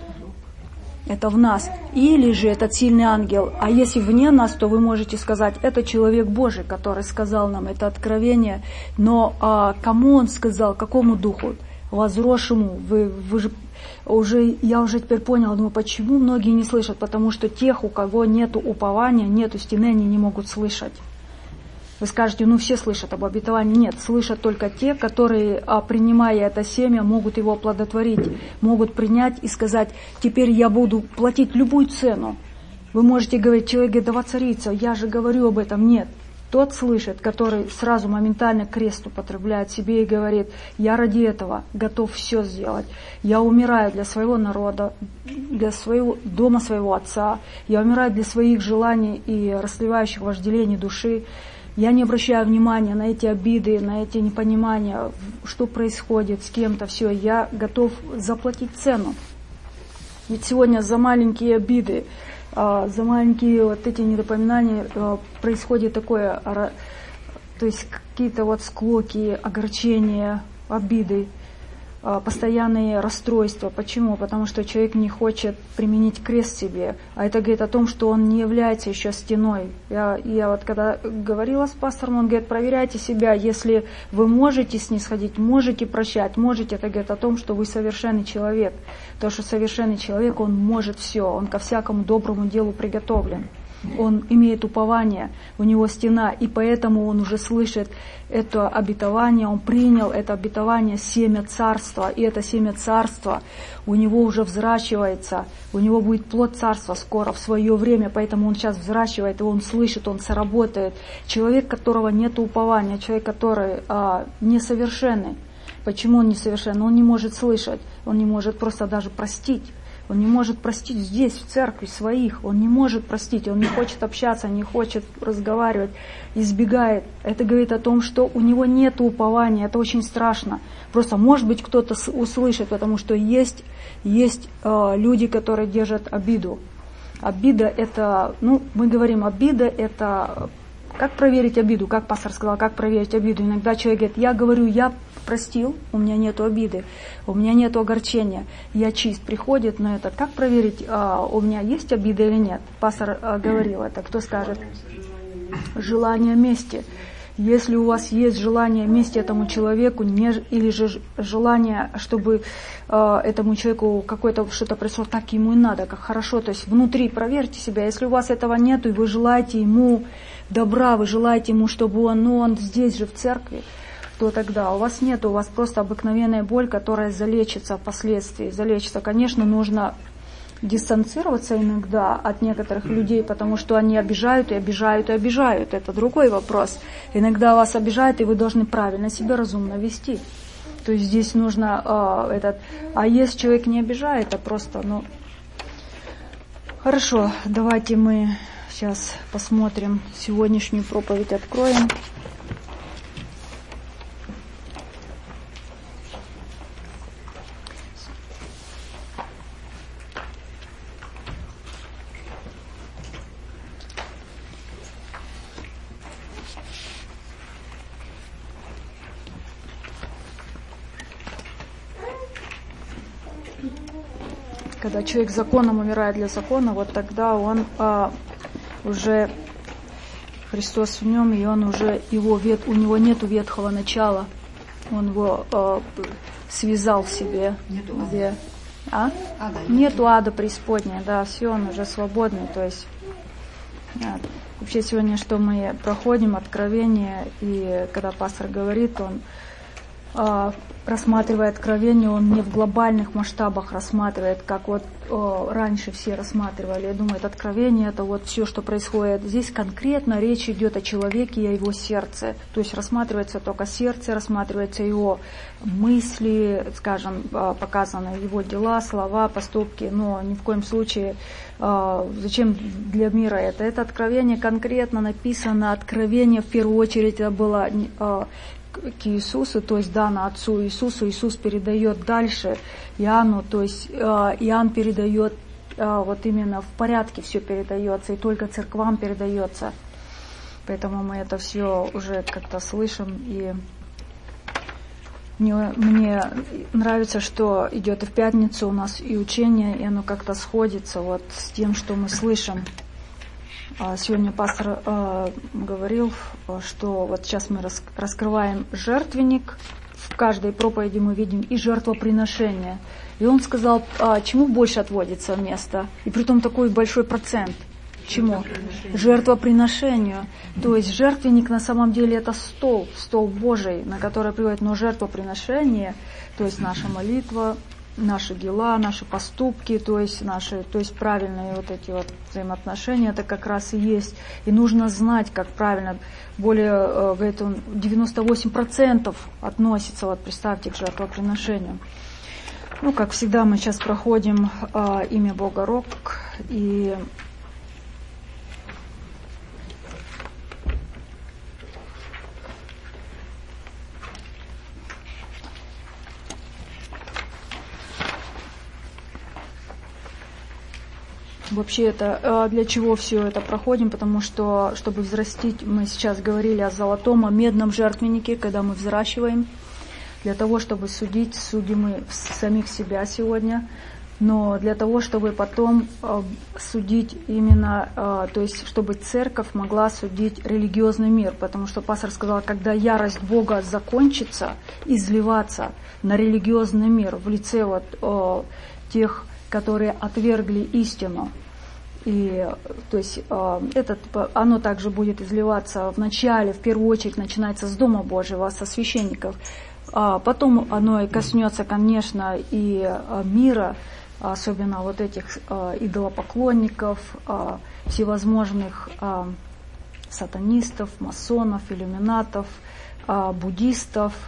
Это в нас. Или же этот сильный ангел. А если вне нас, то вы можете сказать, это человек Божий, который сказал нам это откровение. Но а, кому он сказал, какому Духу? Возросшему. Вы, вы же уже, я уже теперь поняла, думаю, почему многие не слышат, потому что тех, у кого нету упования, нету стены, они не могут слышать. Вы скажете, ну все слышат об обетовании. Нет, слышат только те, которые, принимая это семя, могут его оплодотворить, могут принять и сказать, теперь я буду платить любую цену. Вы можете говорить, человек говорит, да воцарится, я же говорю об этом. Нет. Тот слышит, который сразу моментально крест употребляет себе и говорит, я ради этого готов все сделать. Я умираю для своего народа, для своего дома своего отца. Я умираю для своих желаний и расслевающих вожделений души. Я не обращаю внимания на эти обиды, на эти непонимания, что происходит с кем-то. Все, я готов заплатить цену. Ведь сегодня за маленькие обиды, за маленькие вот эти недопоминания происходит такое, то есть какие-то вот склоки, огорчения, обиды, постоянные расстройства. Почему? Потому что человек не хочет применить крест себе. А это говорит о том, что он не является еще стеной. Я, я вот когда говорила с пастором, он говорит, проверяйте себя, если вы можете снисходить, можете прощать, можете, это говорит о том, что вы совершенный человек. Потому что совершенный человек, он может все, он ко всякому доброму делу приготовлен. Он имеет упование, у него стена, и поэтому он уже слышит это обетование, он принял это обетование, семя царства, и это семя царства у него уже взращивается, у него будет плод царства скоро, в свое время, поэтому он сейчас взращивает, и он слышит, он сработает. Человек, которого нет упования, человек, который а, несовершенный. Почему он несовершенный? Он не может слышать, он не может просто даже простить. Он не может простить здесь, в церкви, своих. Он не может простить, он не хочет общаться, не хочет разговаривать, избегает. Это говорит о том, что у него нет упования, это очень страшно. Просто, может быть, кто-то услышит, потому что есть, есть э, люди, которые держат обиду. Обида это, ну, мы говорим, обида это... Как проверить обиду? Как пастор сказал, как проверить обиду? Иногда человек говорит, я говорю, я простил, у меня нет обиды, у меня нет огорчения, я чист. Приходит на это, как проверить, а, у меня есть обида или нет? Пастор а, говорил это, кто скажет? Желание мести. Если у вас есть желание мести этому человеку, не, или же желание, чтобы э, этому человеку какое-то что-то произошло, так ему и надо, как хорошо, то есть внутри проверьте себя. Если у вас этого нет, и вы желаете ему добра, вы желаете ему, чтобы он, ну, он здесь же в церкви, то тогда у вас нет, у вас просто обыкновенная боль, которая залечится впоследствии. Залечится, конечно, нужно дистанцироваться иногда от некоторых людей, потому что они обижают и обижают и обижают. Это другой вопрос. Иногда вас обижают, и вы должны правильно себя разумно вести. То есть здесь нужно э, этот... А если человек не обижает, а просто, ну... Хорошо, давайте мы сейчас посмотрим сегодняшнюю проповедь, откроем. Когда человек законом умирает для закона, вот тогда он а, уже, Христос в нем, и он уже, его, у него нету ветхого начала, он его а, связал в себе. Нету где, а? ада. Нету ада преисподней, да, все, он уже свободный, то есть а, вообще сегодня, что мы проходим, откровение, и когда пастор говорит, он а, рассматривая откровение, он не в глобальных масштабах рассматривает, как вот о, раньше все рассматривали. Я думаю, это откровение, это вот все, что происходит. Здесь конкретно речь идет о человеке и о его сердце. То есть рассматривается только сердце, рассматриваются его мысли, скажем, показаны его дела, слова, поступки, но ни в коем случае зачем для мира это. Это откровение конкретно написано, откровение в первую очередь это было к Иисусу, то есть дано Отцу Иисусу, Иисус передает дальше Иоанну, то есть э, Иоанн передает э, вот именно в порядке все передается, и только церквам передается. Поэтому мы это все уже как-то слышим, и мне, мне нравится, что идет и в пятницу у нас и учение, и оно как-то сходится вот с тем, что мы слышим. Сегодня пастор э, говорил, что вот сейчас мы рас, раскрываем жертвенник, в каждой проповеди мы видим и жертвоприношение. И он сказал, а, чему больше отводится место, и притом такой большой процент. Чему? Жертвоприношению. То есть жертвенник на самом деле это стол, стол Божий, на который приводит, но жертвоприношение, то есть наша молитва, наши дела, наши поступки, то есть наши, то есть правильные вот эти вот взаимоотношения, это как раз и есть. И нужно знать, как правильно. Более, говорит он, девяносто восемь процентов относится, вот представьте, к жертвоприношению. Ну, как всегда, мы сейчас проходим э, имя Бога Рок, и вообще это для чего все это проходим, потому что, чтобы взрастить, мы сейчас говорили о золотом, о медном жертвеннике, когда мы взращиваем, для того, чтобы судить, судим мы самих себя сегодня, но для того, чтобы потом судить именно, то есть, чтобы церковь могла судить религиозный мир, потому что пастор сказал, когда ярость Бога закончится, изливаться на религиозный мир в лице вот тех, которые отвергли истину. И то есть этот, оно также будет изливаться в начале, в первую очередь начинается с Дома Божьего, со священников. А потом оно и коснется, конечно, и мира, особенно вот этих идолопоклонников, всевозможных сатанистов, масонов, иллюминатов, буддистов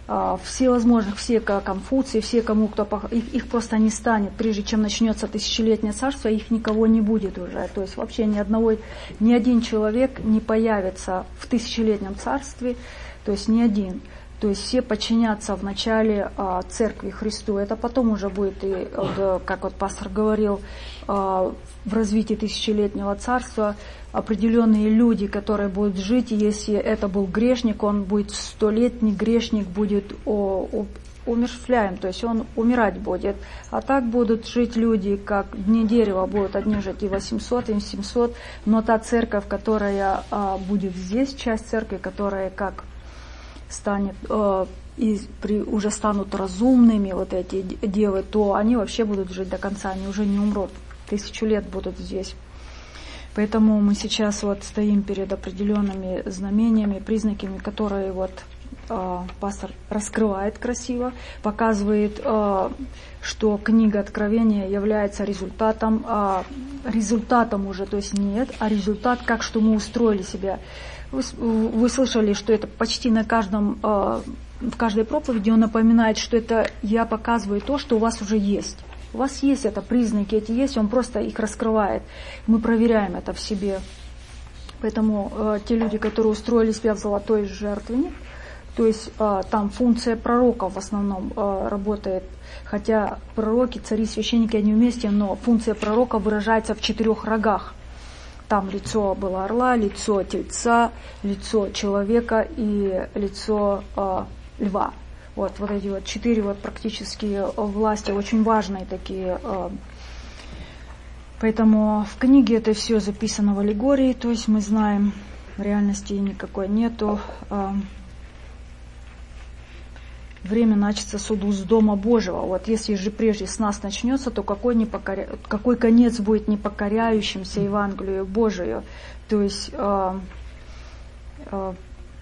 всевозможных, все как Конфуций, все кому кто, их, их просто не станет, прежде чем начнется тысячелетнее царство, их никого не будет уже, то есть вообще ни одного, ни один человек не появится в тысячелетнем царстве, то есть ни один, то есть все подчинятся вначале а, церкви Христу, это потом уже будет, и, вот, как вот пастор говорил, а, в развитии тысячелетнего царства определенные люди, которые будут жить, и если это был грешник, он будет столетний грешник, будет о, о, умерщвляем, то есть он умирать будет. А так будут жить люди, как дни дерева, будут одни жить и восемьсот, и семьсот, но та церковь, которая а, будет здесь, часть церкви, которая как станет, а, и при, уже станут разумными, вот эти девы, то они вообще будут жить до конца, они уже не умрут, тысячу лет будут здесь. Поэтому мы сейчас вот стоим перед определенными знамениями, признаками, которые вот э, пастор раскрывает красиво, показывает, э, что книга Откровения является результатом, э, результатом уже, то есть нет, а результат, как что мы устроили себя. Вы, вы слышали, что это почти на каждом, э, в каждой проповеди он напоминает, что это я показываю то, что у вас уже есть. У вас есть это, признаки эти есть, он просто их раскрывает. Мы проверяем это в себе. Поэтому э, те люди, которые устроили себя в золотой жертвенник, то есть э, там функция пророков в основном э, работает, хотя пророки, цари, священники, они вместе, но функция пророка выражается в четырех рогах. Там лицо было орла, лицо тельца, лицо человека и лицо э, льва. Вот, вот эти вот четыре вот практически власти, очень важные такие. Поэтому в книге это все записано в аллегории, то есть мы знаем, реальности никакой нету. Время начаться суду с Дома Божьего. Вот если же прежде с нас начнется, то какой, непокоря... какой конец будет непокоряющимся Евангелию Божию? То есть э, э,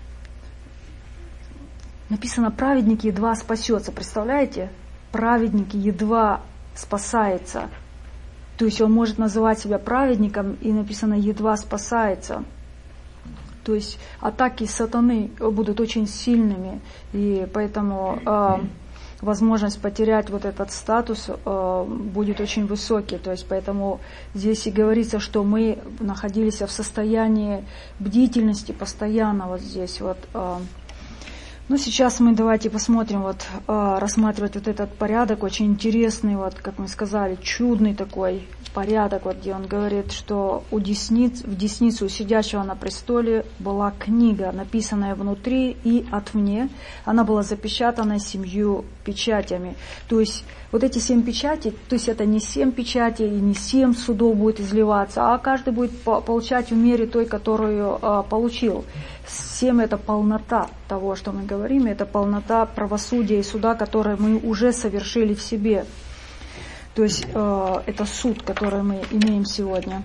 написано, праведник едва спасется. Представляете? Праведник едва спасается. То есть он может называть себя праведником, и написано едва спасается. То есть атаки сатаны будут очень сильными, и поэтому э, возможность потерять вот этот статус э, будет очень высокий. То есть поэтому здесь и говорится, что мы находились в состоянии бдительности постоянно вот здесь вот. Э. Ну сейчас мы давайте посмотрим, вот э, рассматривать вот этот порядок, очень интересный, вот как мы сказали, чудный такой порядок, вот где он говорит, что у десниц, в десницу сидящего на престоле была книга, написанная внутри и отвне. Она была запечатана семью печатями. То есть вот эти семь печатей, то есть это не семь печатей и не семь судов будет изливаться, а каждый будет получать в мере той, которую а, получил. Семь — это полнота того, что мы говорим, это полнота правосудия и суда, которые мы уже совершили в себе. То есть э, это суд, который мы имеем сегодня.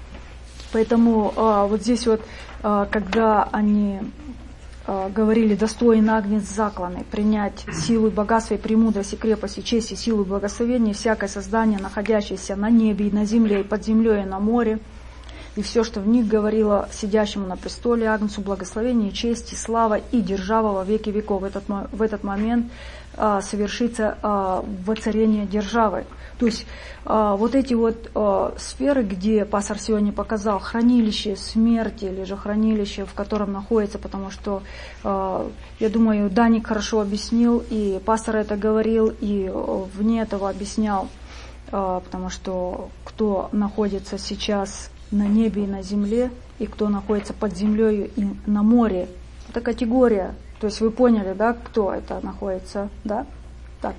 Поэтому э, вот здесь вот, э, когда они э, говорили, достоин агнец закланный, принять силу и богатство, и премудрость, и крепость, и честь, и силу, и благословение, всякое создание, находящееся на небе, и на земле, и под землей, и на море, и все, что в них говорило сидящему на престоле агнцу, благословение, честь, и слава, и держава во веки веков. В этот, в этот момент а, совершится а, воцарение державы. То есть а, вот эти вот а, сферы, где пастор сегодня показал, хранилище смерти, или же хранилище, в котором находится, потому что, а, я думаю, Даник хорошо объяснил, и пастор это говорил, и вне этого объяснял, а, потому что кто находится сейчас на небе и на земле, и кто находится под землей и на море. Это категория. То есть вы поняли, да, кто это находится, да? Так.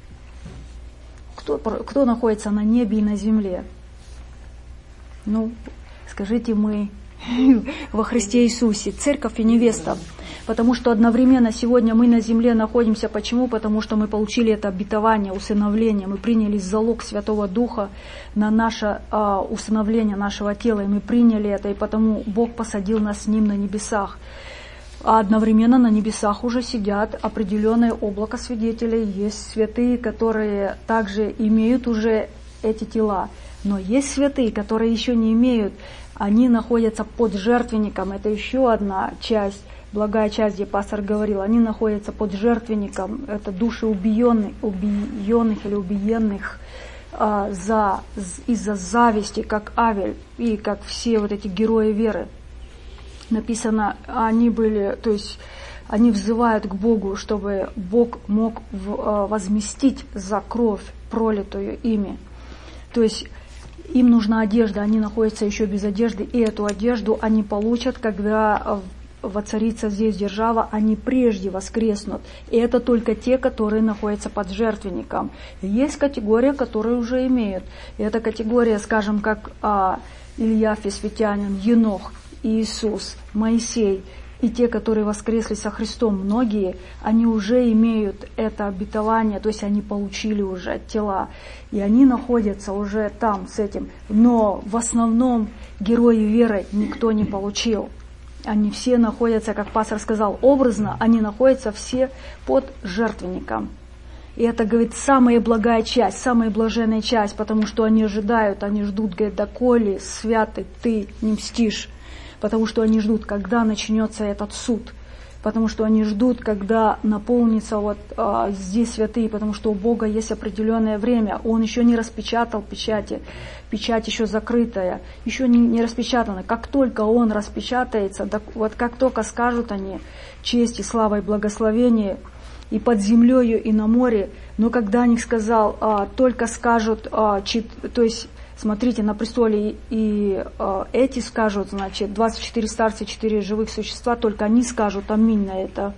Кто, кто находится на небе и на земле? Ну, скажите, мы во Христе Иисусе, церковь и невеста. Потому что одновременно сегодня мы на земле находимся. Почему? Потому что мы получили это обетование, усыновление. Мы приняли залог Святого Духа на наше а, усыновление нашего тела. И мы приняли это, и потому Бог посадил нас с Ним на небесах. А одновременно на небесах уже сидят определенное облако свидетелей. Есть святые, которые также имеют уже эти тела. Но есть святые, которые еще не имеют. Они находятся под жертвенником. Это еще одна часть благая часть, где пастор говорил, они находятся под жертвенником, это души убиенных, убиенных или убиенных а, за, из-за зависти, как Авель и как все вот эти герои веры. Написано, они были, то есть они взывают к Богу, чтобы Бог мог возместить за кровь, пролитую ими. То есть им нужна одежда, они находятся еще без одежды, и эту одежду они получат, когда воцарится здесь держава, они прежде воскреснут. И это только те, которые находятся под жертвенником. Есть категория, которые уже имеют. И эта категория, скажем, как а, Илья Фесвитянин, Енох, Иисус, Моисей, и те, которые воскресли со Христом, многие, они уже имеют это обетование, то есть они получили уже тела, и они находятся уже там с этим. Но в основном герои веры никто не получил. Они все находятся, как пастор сказал, образно, они находятся все под жертвенником. И это, говорит, самая благая часть, самая блаженная часть, потому что они ожидают, они ждут, говорит, доколе святый ты не мстишь. Потому что они ждут, когда начнется этот суд. Потому что они ждут, когда наполнится вот а, здесь святые. Потому что у Бога есть определенное время. Он еще не распечатал печати. Печать еще закрытая. Еще не, не распечатана. Как только Он распечатается, так, вот как только скажут они честь и слава и благословение и под землею, и на море. Но когда они сказал, а, только скажут, а, чит, то есть... Смотрите, на престоле и, и э, эти скажут, значит, двадцать четыре старца, четыре живых существа, только они скажут аминь на это.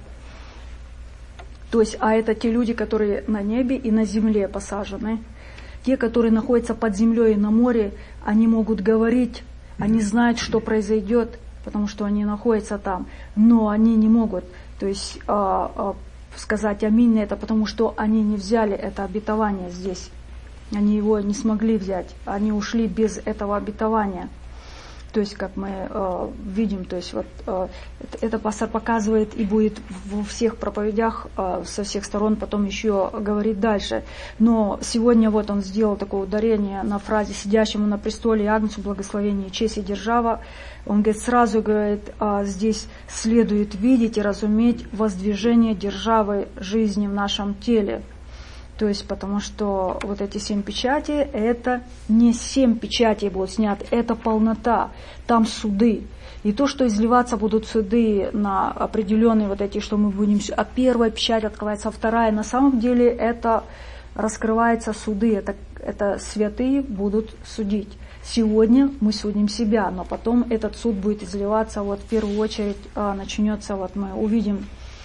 То есть, а это те люди, которые на небе и на земле посажены. Те, которые находятся под землей и на море, они могут говорить, они знают, что произойдет, потому что они находятся там. Но они не могут, то есть, э, э, сказать аминь на это, потому что они не взяли это обетование здесь. Они его не смогли взять, они ушли без этого обетования. То есть, как мы э, видим, то есть вот э, это, это пастор показывает и будет во всех проповедях э, со всех сторон потом еще говорить дальше. Но сегодня вот он сделал такое ударение на фразе «сидящему на престоле и Агнцу благословение, честь и держава». Он говорит, сразу говорит, э, здесь следует видеть и разуметь воздвижение державы жизни в нашем теле. То есть, потому что вот эти семь печатей, это не семь печатей будут сняты, это полнота, там суды. И то, что изливаться будут суды на определенные вот эти, что мы будем... А первая печать открывается, а вторая. На самом деле это раскрываются суды, это, это святые будут судить. Сегодня мы судим себя, но потом этот суд будет изливаться, вот в первую очередь а, начнется, вот мы увидим,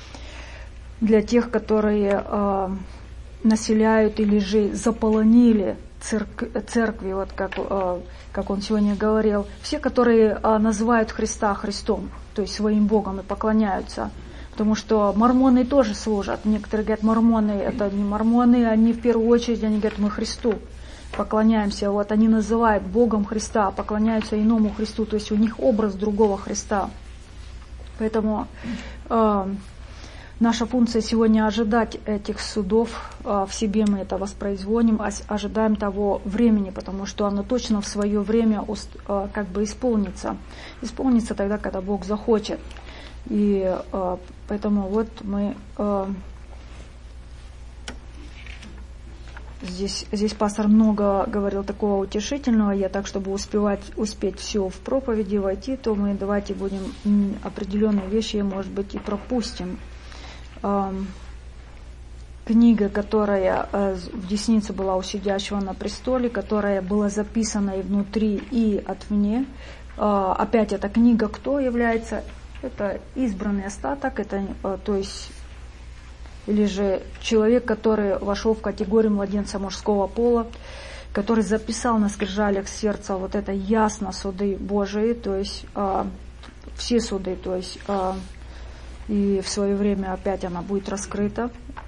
для тех, которые... А, населяют или же заполонили церк- церкви, вот как, э, как он сегодня говорил, все, которые э, называют Христа Христом, то есть своим Богом и поклоняются. Потому что мормоны тоже служат. Некоторые говорят, мормоны это не мормоны, они в первую очередь, они говорят, мы Христу поклоняемся. Вот они называют Богом Христа, поклоняются иному Христу, то есть у них образ другого Христа. Поэтому... Э, Наша функция сегодня ожидать этих судов, в себе мы это воспроизводим, ожидаем того времени, потому что оно точно в свое время как бы исполнится. Исполнится тогда, когда Бог захочет. И поэтому вот мы... Здесь, здесь пастор много говорил такого утешительного, я так, чтобы успевать, успеть все в проповеди войти, то мы давайте будем определенные вещи, может быть, и пропустим. Книга, которая в деснице была у сидящего на престоле, которая была записана и внутри, и отвне. Опять эта книга кто является? Это избранный остаток, это, то есть, или же человек, который вошел в категорию младенца мужского пола, который записал на скрижалях сердца вот это ясно суды Божии, то есть все суды, то есть и в свое время опять она будет раскрыта.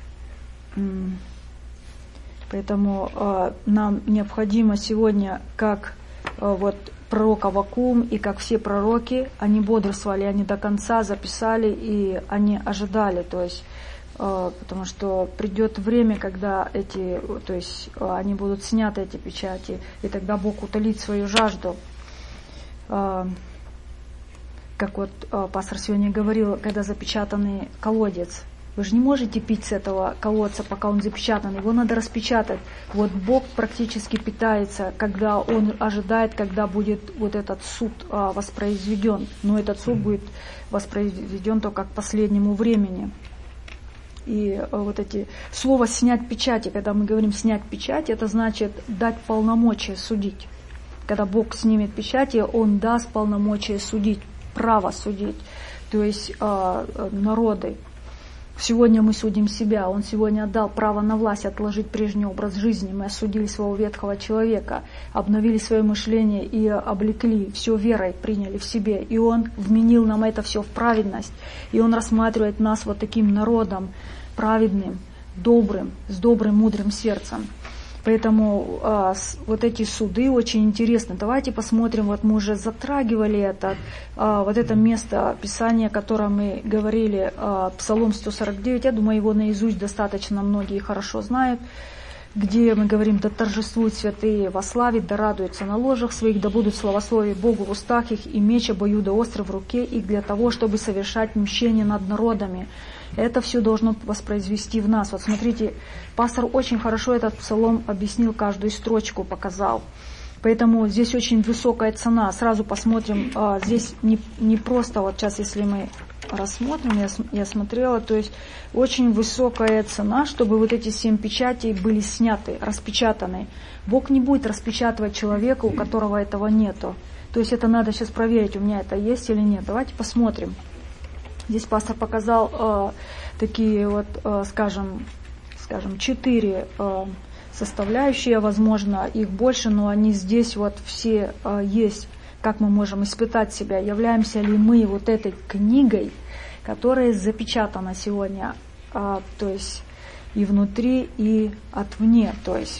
Поэтому э, нам необходимо сегодня, как э, вот пророк Аввакум и как все пророки, они бодрствовали, они до конца записали и они ожидали, то есть, э, потому что придет время, когда эти, то есть э, они будут сняты, эти печати, и тогда Бог утолит свою жажду. Э, как вот э, пастор сегодня говорил, когда запечатанный колодец. Вы же не можете пить с этого колодца, пока он запечатан. Его надо распечатать. Вот Бог практически питается, когда Он ожидает, когда будет вот этот суд а, воспроизведен. Но этот суд будет воспроизведен только к последнему времени. И а, вот эти слово «снять печати», когда мы говорим «снять печать», это значит дать полномочия судить. Когда Бог снимет печати, Он даст полномочия судить, право судить. То есть а, народы. Сегодня мы судим себя. Он сегодня отдал право на власть отложить прежний образ жизни. Мы осудили своего ветхого человека, обновили свое мышление и облекли все верой, приняли в себе. И Он вменил нам это все в праведность. И Он рассматривает нас вот таким народом, праведным, добрым, с добрым, мудрым сердцем. Поэтому а, с, вот эти суды очень интересны. Давайте посмотрим, вот мы уже затрагивали это, а, вот это место Писания, о котором мы говорили, а, Псалом сто сорок девять, я думаю, его наизусть достаточно многие хорошо знают, где мы говорим: «Да торжествуют святые во славе, да радуются на ложах своих, да будут славословие Богу в устах их, и меч обоюдоострый в руке их для того, чтобы совершать мщение над народами». Это все должно воспроизвести в нас. Вот смотрите, пастор очень хорошо этот псалом объяснил, каждую строчку показал. Поэтому здесь очень высокая цена. Сразу посмотрим, а, здесь не, не просто, вот сейчас если мы рассмотрим, я, я смотрела, то есть очень высокая цена, чтобы вот эти семь печатей были сняты, распечатаны. Бог не будет распечатывать человека, у которого этого нету. То есть это надо сейчас проверить, у меня это есть или нет. Давайте посмотрим. Здесь пастор показал э, такие вот, э, скажем, скажем, четыре э, составляющие, возможно, их больше, но они здесь вот все э, есть. Как мы можем испытать себя, являемся ли мы вот этой книгой, которая запечатана сегодня, э, то есть и внутри, и отвне, то есть.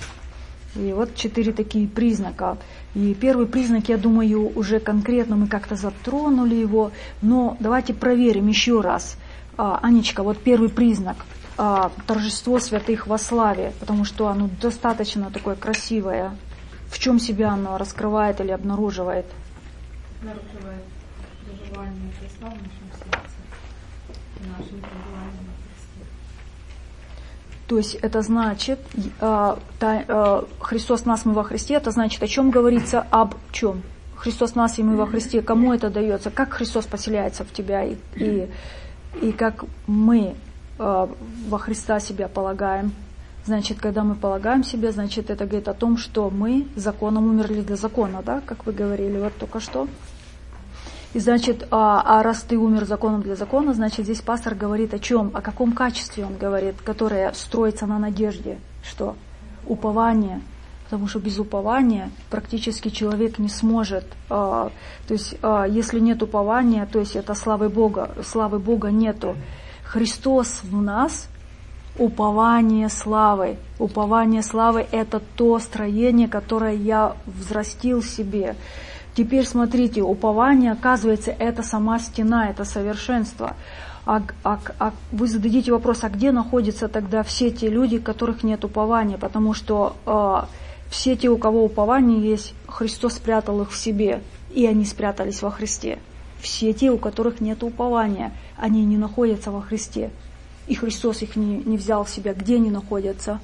И вот четыре такие признака. И первый признак, я думаю, уже конкретно мы как-то затронули его, но давайте проверим еще раз. А, Анечка, вот первый признак, а, торжество святых во славе, потому что оно достаточно такое красивое. В чем себя оно раскрывает или обнаруживает? Оно раскрывает проживание Христа в нашем сердце, в нашем проживании на Христе. То есть это значит, э, та, э, Христос нас, мы во Христе, это значит, о чем говорится, об чем? Христос нас и мы во Христе, кому это дается, как Христос поселяется в тебя, и, и, и как мы э, во Христа себя полагаем. Значит, когда мы полагаем себя, значит, это говорит о том, что мы законом умерли для закона, да, как вы говорили вот только что. И значит, а, а раз ты умер законом для закона, значит, здесь пастор говорит о чем? О каком качестве он говорит, которое строится на надежде? Что? Упование. Потому что без упования практически человек не сможет. А, то есть, а, если нет упования, то есть это славы Бога, славы Бога нету. Христос в нас, упование славы. Упование славы — это то строение, которое я взрастил в себе. Теперь смотрите, упование, оказывается, это сама стена, это совершенство. А, а, а вы зададите вопрос, а где находятся тогда все те люди, у которых нет упования? Потому что э, все те, у кого упование есть, Христос спрятал их в себе, и они спрятались во Христе. Все те, у которых нет упования, они не находятся во Христе. И Христос их не, не взял в себя. Где они находятся?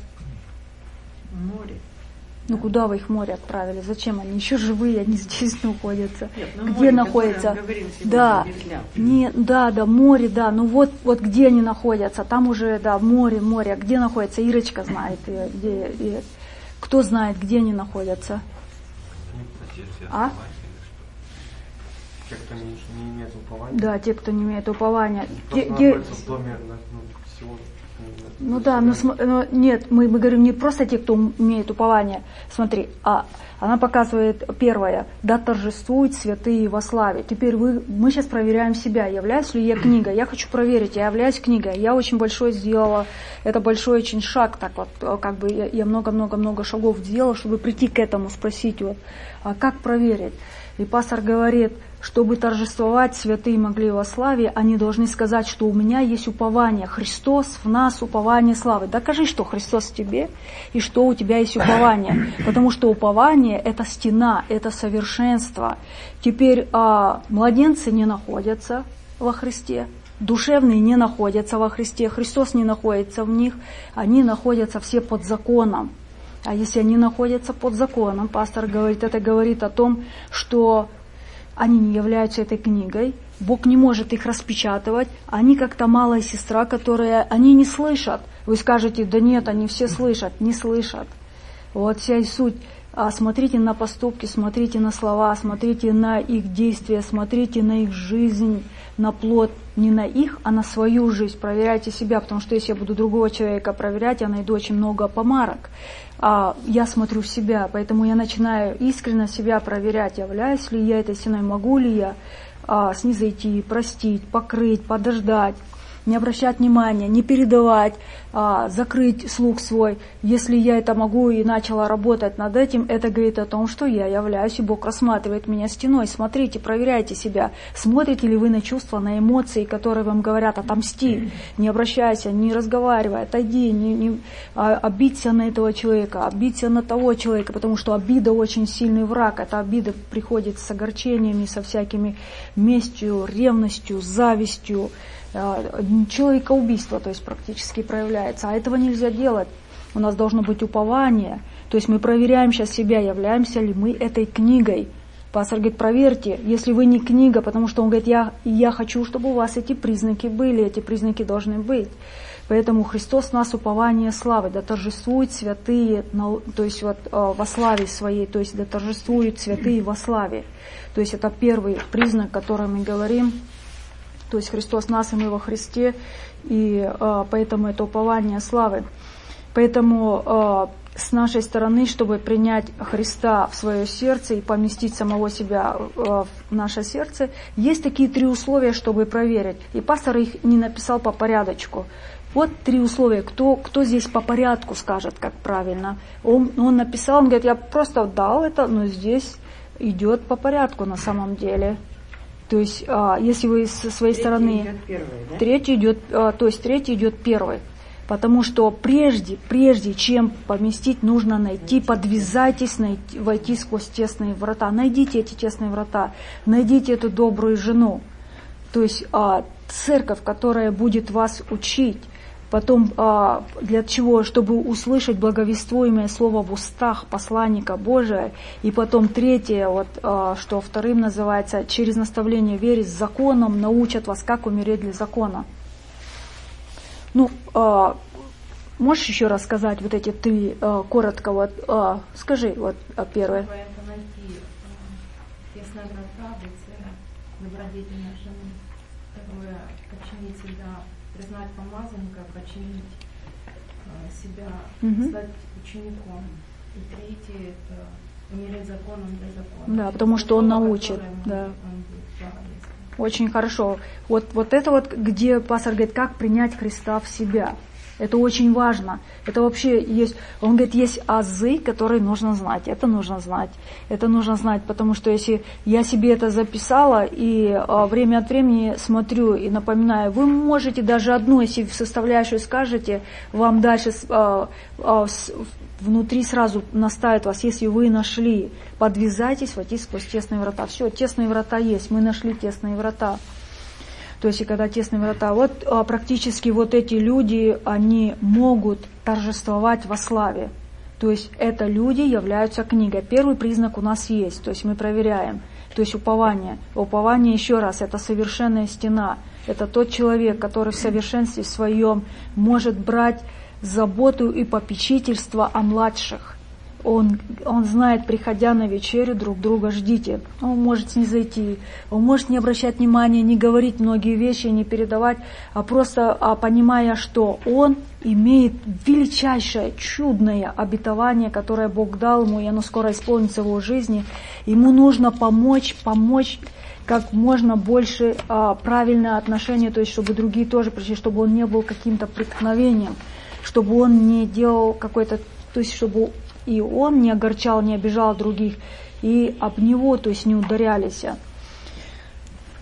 В море. Ну куда вы их в море отправили? Зачем они еще живые, они здесь находятся? Нет, ну, где море, находятся? Да, нельзя. не, да, да, море, да. Ну вот, вот где они находятся? Там уже, да, море, море. Где находится? Ирочка знает, и, где, и, кто знает, где они находятся? А? Те, кто не, не имеет упования. Да, те, кто не имеет упования. Кто Те- находится те- в доме, ну, всего. Ну да, но, см- но нет, мы, мы говорим не просто те, кто имеет упование. Смотри, а она показывает первое, да торжествуют святые во славе. Теперь вы, мы сейчас проверяем себя, являюсь ли я книгой. Я хочу проверить, я являюсь книгой. Я очень большой сделала, это большой очень шаг, так вот, как бы я много-много-много шагов сделала, чтобы прийти к этому, спросить, вот, а как проверить. И пастор говорит, чтобы торжествовать святые могли во славе, они должны сказать, что у меня есть упование. Христос в нас. нас упование славы. Докажи, что Христос в тебе и что у тебя есть упование. Потому что упование – это стена, это совершенство. Теперь а, младенцы не находятся во Христе, душевные не находятся во Христе, Христос не находится в них, они находятся все под законом. А если они находятся под законом, пастор говорит, это говорит о том, что они не являются этой книгой, Бог не может их распечатывать, они как та малая сестра, которая, они не слышат. Вы скажете, да нет, они все слышат, не слышат. Вот вся и суть. Смотрите на поступки, смотрите на слова, смотрите на их действия, смотрите на их жизнь, на плод, не на их, а на свою жизнь. Проверяйте себя, потому что если я буду другого человека проверять, я найду очень много помарок. А я смотрю в себя, поэтому я начинаю искренне себя проверять, являюсь ли я этой стеной, могу ли я а, снизойти, простить, покрыть, подождать, не обращать внимания, не передавать, а, закрыть слух свой. Если я это могу и начала работать над этим, это говорит о том, что я являюсь, и Бог рассматривает меня стеной. Смотрите, проверяйте себя. Смотрите ли вы на чувства, на эмоции, которые вам говорят: отомсти, не обращайся, не разговаривай, отойди, не, не, а, обидься на этого человека, обидься на того человека, потому что обида очень сильный враг. Эта обида приходит с огорчениями, со всякими местью, ревностью, завистью, человекоубийство, то есть практически проявляется. А этого нельзя делать. У нас должно быть упование. То есть мы проверяем сейчас себя, являемся ли мы этой книгой. Пастор говорит, проверьте, если вы не книга, потому что он говорит, я, я хочу, чтобы у вас эти признаки были, эти признаки должны быть. Поэтому Христос в нас упование славы, да торжествуют святые, то есть вот во славе своей, то есть да торжествуют святые во славе. То есть это первый признак, о котором мы говорим. То есть Христос нас, и мы во Христе, и э, поэтому это упование славы. Поэтому э, с нашей стороны, чтобы принять Христа в свое сердце и поместить самого себя э, в наше сердце, есть такие три условия, чтобы проверить. И пастор их не написал по порядочку. Вот три условия. Кто, кто здесь по порядку скажет, как правильно? Он, он написал, он говорит, я просто дал это, но здесь идет по порядку на самом деле. То есть, а, если вы со своей третий стороны... Идет первый, да? Третий идет, а, то есть третий идет первый. Потому что прежде, прежде чем поместить, нужно найти, подвязайтесь, найти, войти сквозь тесные врата. Найдите эти тесные врата, найдите эту добрую жену. То есть а, церковь, которая будет вас учить. Потом а, для чего? Чтобы услышать благовествуемое слово в устах посланника Божия. И потом третье, вот, а, что вторым называется, через наставление вере с законом научат вас, как умереть для закона. Ну, а, можешь еще раз сказать вот эти три, а, коротко, вот, а, скажи, вот, первое. Первое – это найти тесное врата, быть добродетельной женой. Второе – подчинить себя, признать помазанника, починить э, себя, угу. стать учеником. И третье – это умереть законом для закона. Да, потому что он научит. Да. Он будет, очень хорошо. Вот, вот это вот, где пастор говорит, как принять Христа в себя. Это очень важно. Это вообще есть, он говорит, есть азы, которые нужно знать. Это нужно знать. Это нужно знать, потому что если я себе это записала и а, время от времени смотрю и напоминаю, вы можете даже одну, если в составляющую скажете, вам дальше а, а, с, внутри сразу наставит вас, если вы нашли, подвязайтесь, войти сквозь тесные врата. Все, тесные врата есть, мы нашли тесные врата. То есть, и когда тесные врата, вот а, практически вот эти люди, они могут торжествовать во славе. То есть, это люди являются книгой. Первый признак у нас есть, то есть, мы проверяем. То есть, упование. Упование, еще раз, это совершенная стена. Это тот человек, который в совершенстве своем может брать заботу и попечительство о младших. Он, он знает, приходя на вечерю, друг друга ждите. Он может снизойти, он может не обращать внимания, не говорить многие вещи, не передавать, а просто а, понимая, что он имеет величайшее, чудное обетование, которое Бог дал ему, и оно скоро исполнится в его жизни. Ему нужно помочь, помочь как можно больше а, правильное отношение, то есть чтобы другие тоже пришли, чтобы он не был каким-то преткновением, чтобы он не делал какой-то, то есть чтобы и он не огорчал, не обижал других, и об него, то есть не ударялись.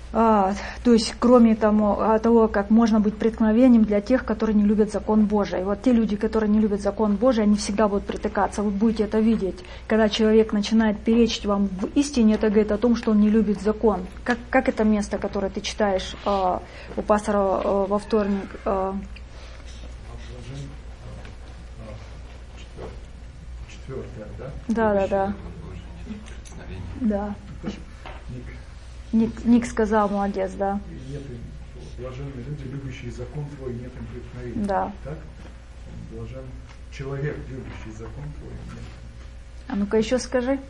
А, то есть, кроме тому, того, как можно быть преткновением для тех, которые не любят закон Божий. Вот те люди, которые не любят закон Божий, они всегда будут притыкаться. Вы будете это видеть. Когда человек начинает перечить вам в истине, это говорит о том, что он не любит закон. Как, как это место, которое ты читаешь а, у пастора а, во вторник? А, Четвертое, да? Да, да, да. Да. Ник, Ник сказал, молодец, да. Нет им, блаженны люди, любящие закон твой, нет им преткновения. Да. Так? Блажен человек, любящий закон твой, нет. А ну-ка еще скажи.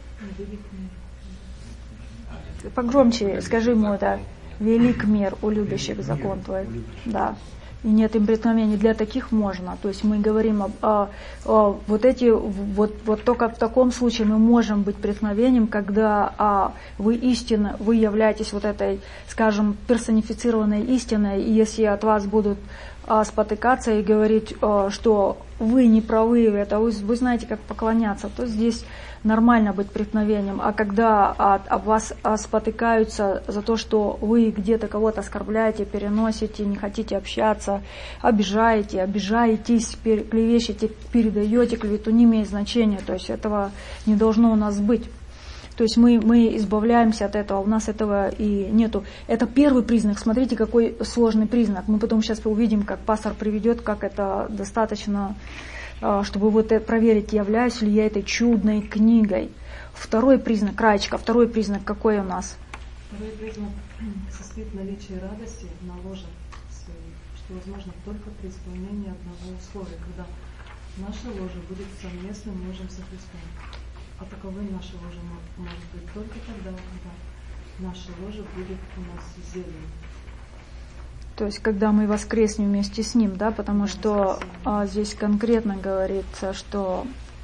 Погромче скажи ему это. Велик мир у любящих закон твой. Да. И нет им преткновений. Для таких можно. То есть мы говорим об, о, о, вот эти, вот, вот только в таком случае мы можем быть преткновением, когда а, вы истинно, вы являетесь вот этой, скажем, персонифицированной истиной, и если от вас будут а, спотыкаться и говорить, а, что вы не правы, это вы, вы знаете, как поклоняться, то здесь нормально быть преткновением. А когда от, об вас спотыкаются за то, что вы где-то кого-то оскорбляете, переносите, не хотите общаться, обижаете, обижаетесь, клевещете, передаете клевету, не имеет значения. То есть этого не должно у нас быть. То есть мы, мы избавляемся от этого, у нас этого и нету. Это первый признак. Смотрите, какой сложный признак. Мы потом сейчас увидим, как пастор приведет, как это достаточно, чтобы вот проверить, являюсь ли я этой чудной книгой. Второй признак, Раечка, второй признак какой у нас? Второй признак состоит в наличии радости на ложе своей, что возможно только при исполнении одного условия, когда наше ложе будет совместным ложем со Христом. А таковым наше ложе может быть только тогда, когда наше ложе будет у нас зелень. То есть, когда мы воскреснем вместе с Ним, да, потому что а, здесь конкретно говорится, что,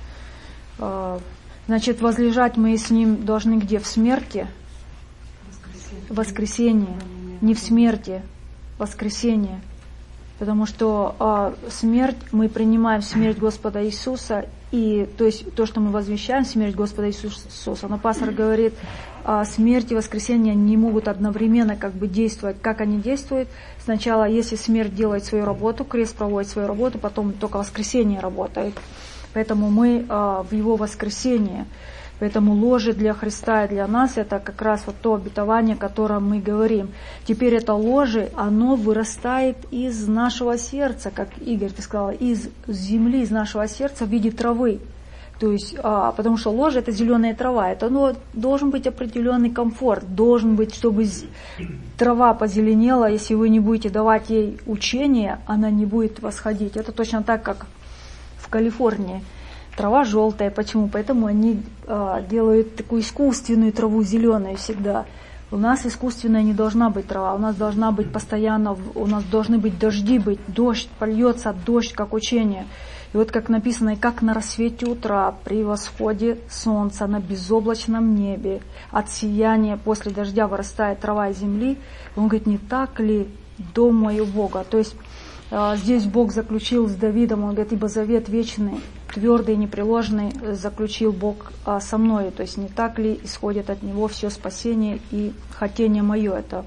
а, значит, возлежать мы с Ним должны где? В смерти? Воскресенье. Воскресенье. Не в смерти, воскресенье. Потому что а, смерть, мы принимаем смерть Господа Иисуса, и то есть то, что мы возвещаем, смерть Господа Иисуса. Но пастор говорит, а, смерть и воскресение не могут одновременно как бы действовать. Как они действуют? Сначала, если смерть делает свою работу, крест проводит свою работу, потом только воскресение работает. Поэтому мы а, в Его воскресении. Поэтому ложе для Христа и для нас это как раз вот то обетование, о котором мы говорим. Теперь это ложе, оно вырастает из нашего сердца, как Игорь ты сказала, из земли, из нашего сердца в виде травы. То есть, а, потому что ложе это зеленая трава, это ну, должен быть определенный комфорт, должен быть, чтобы трава позеленела, если вы не будете давать ей учение, она не будет восходить. Это точно так, как в Калифорнии. Трава желтая, почему? Поэтому они а, делают такую искусственную траву, зеленую всегда. У нас искусственная не должна быть трава, у нас должна быть постоянно, у нас должны быть дожди быть, дождь польется, дождь как учение. И вот как написано, и как на рассвете утра, при восходе солнца, на безоблачном небе, от сияния после дождя вырастает трава из земли. Он говорит, не так ли дом мой у Бога? То есть здесь Бог заключил с Давидом, он говорит, ибо завет вечный, твердый и непреложный заключил Бог со мной. То есть не так ли исходит от Него все спасение и хотение мое? Это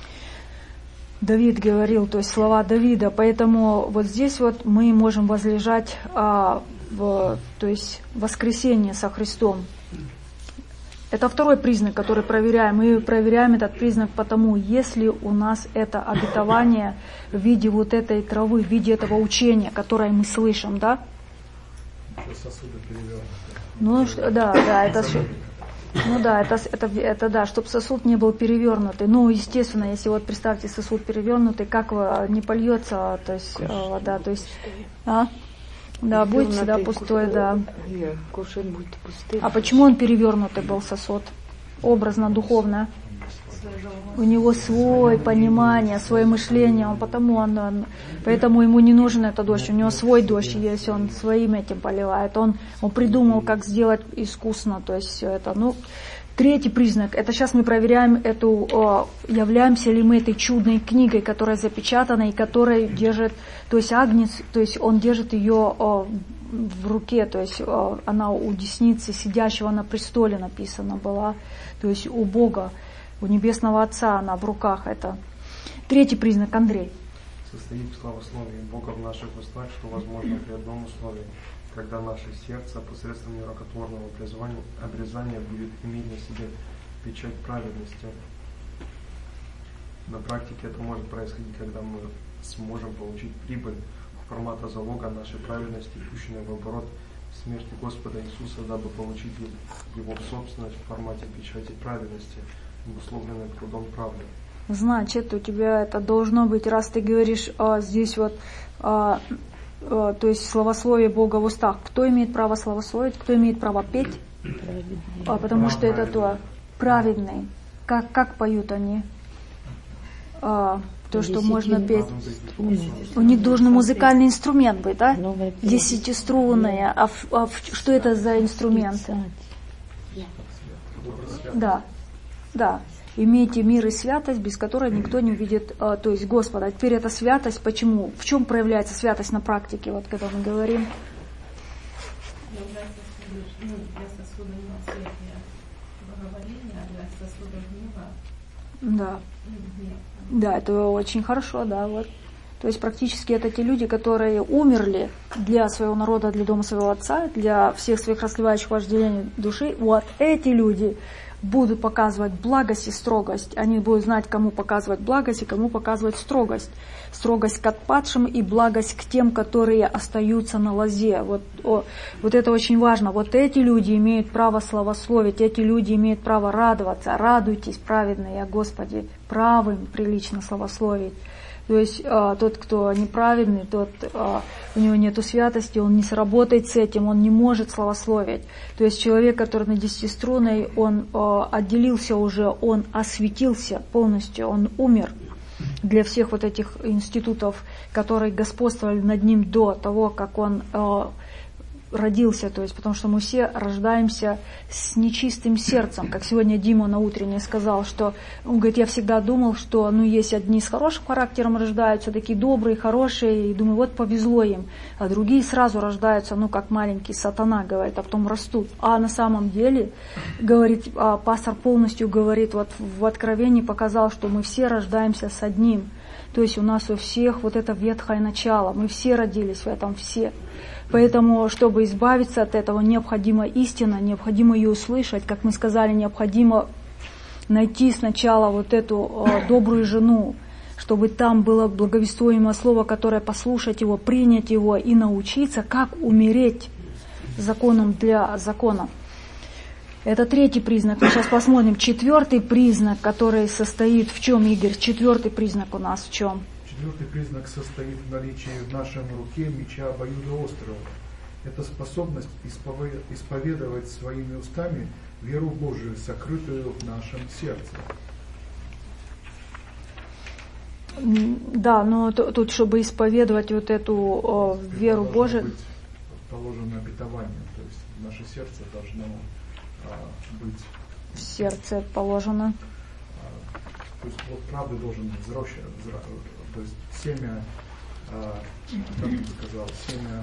Давид говорил, то есть слова Давида. Поэтому вот здесь вот мы можем возлежать а, в, то есть воскресение со Христом. Это второй признак, который проверяем. Мы проверяем этот признак потому, если у нас это обетование в виде вот этой травы, в виде этого учения, которое мы слышим, да? Сосуды перевернуты. Ну, что, да, да, это, ну да, это, это, это да, чтобы сосуд не был перевернутый. Ну, естественно, если вот представьте сосуд перевернутый, как не польется, то есть вода, то есть, а? Да, будет всегда пустой, да. Кувшин будет пустым. А почему он перевернутый был сосуд? Образно, духовно. У него свое понимание, свое мышление, он потому он, он, поэтому ему не нужен этот дождь, у него свой дождь есть, он своим этим поливает, он, он придумал, как сделать искусно, то есть все это. Ну, третий признак, это сейчас мы проверяем эту, являемся ли мы этой чудной книгой, которая запечатана и которая держит, то есть Агнец, то есть он держит ее в руке, то есть она у десницы сидящего на престоле написана была, то есть у Бога. У Небесного Отца она в руках. Это третий признак, Андрей. Состоит в славословии Бога в наших устах, что возможно при одном условии, когда наше сердце посредством нерукотворного обрезания, обрезания будет иметь на себе печать праведности. На практике это может происходить, когда мы сможем получить прибыль формата залога нашей праведности, пущенной в оборот смерти Господа Иисуса, дабы получить его в собственность в формате печати праведности, обусловленной трудом правды. Значит, у тебя это должно быть, раз ты говоришь а, здесь вот, а, а, то есть славословие Бога в устах. Кто имеет право славословить, кто имеет право петь? А, потому что это то праведный. Как, как поют они? А, то, что можно петь. У них должен музыкальный инструмент быть, да? Десятиструнные. А, а что это за инструменты? Да, да. Имейте мир и святость, без которой никто не увидит, а, то есть Господа. Теперь эта святость, почему? В чем проявляется святость на практике, вот когда мы говорим? Да. Да, это очень хорошо, да, вот. То есть практически это те люди, которые умерли для своего народа, для дома своего отца, для всех своих расливающих вожделений души. Вот эти люди будут показывать благость и строгость. Они будут знать, кому показывать благость и кому показывать строгость. Строгость к отпадшим и благость к тем, которые остаются на лозе. Вот, о, вот это очень важно. Вот эти люди имеют право славословить, эти люди имеют право радоваться. Радуйтесь, праведные, Господи, правым прилично славословить. То есть а, тот, кто неправедный, тот, а, у него нету святости, он не сработает с этим, он не может славословить. То есть человек, который на десятиструнной, он а, отделился уже, он осветился полностью, он умер для всех вот этих институтов, которые господствовали над ним до того, как он а, родился, то есть, потому что мы все рождаемся с нечистым сердцем, как сегодня Дима на утренней сказал, что, он говорит, я всегда думал, что, ну, есть одни с хорошим характером рождаются, такие добрые, хорошие, и думаю, вот повезло им, а другие сразу рождаются, ну, как маленький сатана, говорит, а потом растут. А на самом деле, говорит, пастор полностью говорит, вот в Откровении показал, что мы все рождаемся с одним, то есть у нас у всех вот это ветхое начало, мы все родились в этом, все. Поэтому, чтобы избавиться от этого, необходима истина, необходимо ее услышать. Как мы сказали, необходимо найти сначала вот эту э, добрую жену, чтобы там было благовествуемое слово, которое послушать его, принять его и научиться, как умереть законом для закона. Это третий признак. Мы сейчас посмотрим. Четвертый признак, который состоит в чем, Игорь? Четвертый признак у нас в чем? Четвертый признак состоит в наличии в нашем руке меча обоюдоострого. Это способность исповедовать своими устами веру Божию, сокрытую в нашем сердце. Да, но тут, чтобы исповедовать вот эту о, веру Божию, быть положено обетование, то есть наше сердце должно а, быть. В сердце положено. А, то есть вот правда должен взращивать. То есть семя, как он сказал, семя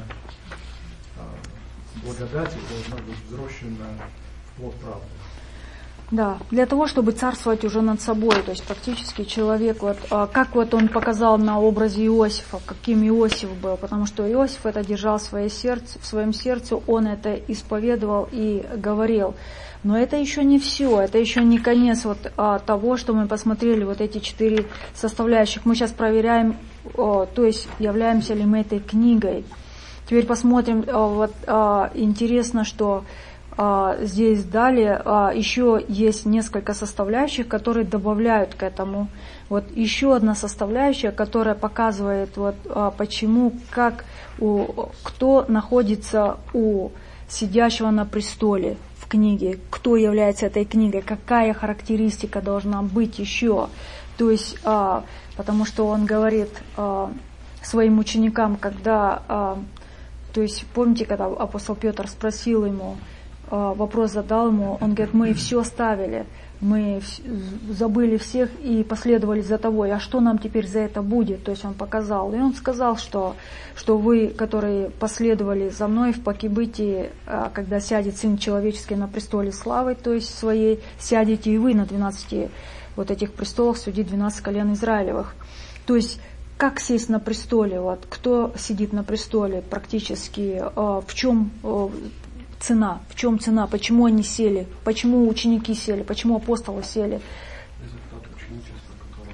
благодати должно быть взращено в плод правды. Да, для того, чтобы царствовать уже над собой, то есть практически человек, вот, как вот он показал на образе Иосифа, каким Иосиф был, потому что Иосиф это держал в, своей сердце, в своем сердце, он это исповедовал и говорил. Но это еще не все, это еще не конец вот, а, того, что мы посмотрели, вот эти четыре составляющих. Мы сейчас проверяем, а, то есть являемся ли мы этой книгой. Теперь посмотрим, а, вот, а, интересно, что а, здесь далее а, еще есть несколько составляющих, которые добавляют к этому. Вот еще одна составляющая, которая показывает, вот, а, почему, как, у, кто находится у сидящего на престоле. Книги, кто является этой книгой, какая характеристика должна быть еще. То есть, а, потому что он говорит а, своим ученикам, когда, а, то есть, помните, когда апостол Петр спросил ему, вопрос задал ему, он говорит, мы все оставили, мы забыли всех и последовали за тобой, а что нам теперь за это будет? То есть он показал, и он сказал, что, что вы, которые последовали за мной в покибытии, когда сядет Сын Человеческий на престоле славы, то есть своей, сядете и вы на двенадцати вот этих престолах судить двенадцать колен Израилевых. То есть как сесть на престоле, вот, кто сидит на престоле практически, в чем цена, в чем цена, почему они сели, почему ученики сели, почему апостолы сели. Результат ученичества,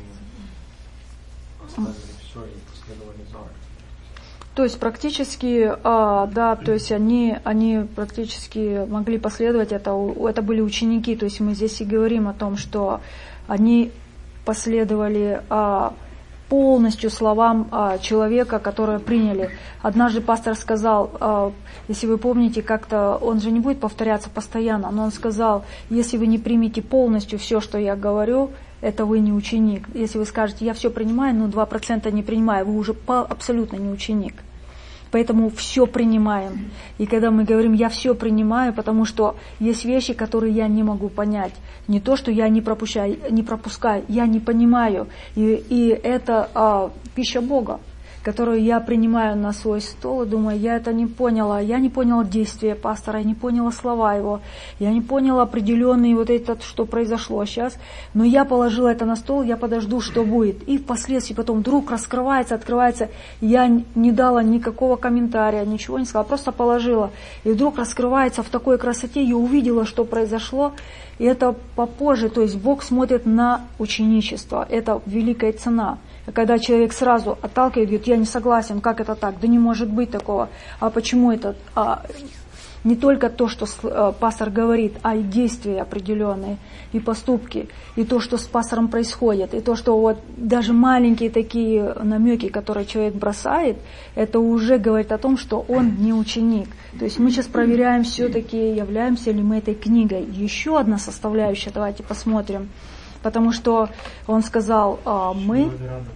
которому оставили все и последовали за. То есть практически, а, да, то есть они, они практически могли последовать, это, это были ученики, то есть мы здесь и говорим о том, что они последовали а, полностью словам а, человека, которое приняли. Однажды пастор сказал, а, если вы помните, как-то он же не будет повторяться постоянно, но он сказал, если вы не примете полностью все, что я говорю, это вы не ученик. Если вы скажете, я все принимаю, но два процента не принимаю, вы уже абсолютно не ученик. Поэтому все принимаем. И когда мы говорим, я все принимаю, потому что есть вещи, которые я не могу понять. Не то, что я не пропускаю, не пропускаю, я не понимаю. И, и это а, пища Бога, которую я принимаю на свой стол и думаю, я это не поняла. Я не поняла действия пастора, я не поняла слова его, я не поняла определенные вот это, что произошло сейчас. Но я положила это на стол, я подожду, что будет. И впоследствии потом вдруг раскрывается, открывается. Я не дала никакого комментария, ничего не сказала, просто положила. И вдруг раскрывается в такой красоте, я увидела, что произошло. И это попозже, то есть Бог смотрит на ученичество, это великая цена. Когда человек сразу отталкивает, говорит, я не согласен, как это так, да не может быть такого. А почему это? А, не только то, что а, пастор говорит, а и действия определенные, и поступки, и то, что с пастором происходит, и то, что вот даже маленькие такие намеки, которые человек бросает, это уже говорит о том, что он не ученик. То есть мы сейчас проверяем все-таки, являемся ли мы этой книгой. Еще одна составляющая, давайте посмотрим. Потому что он сказал, а, мы...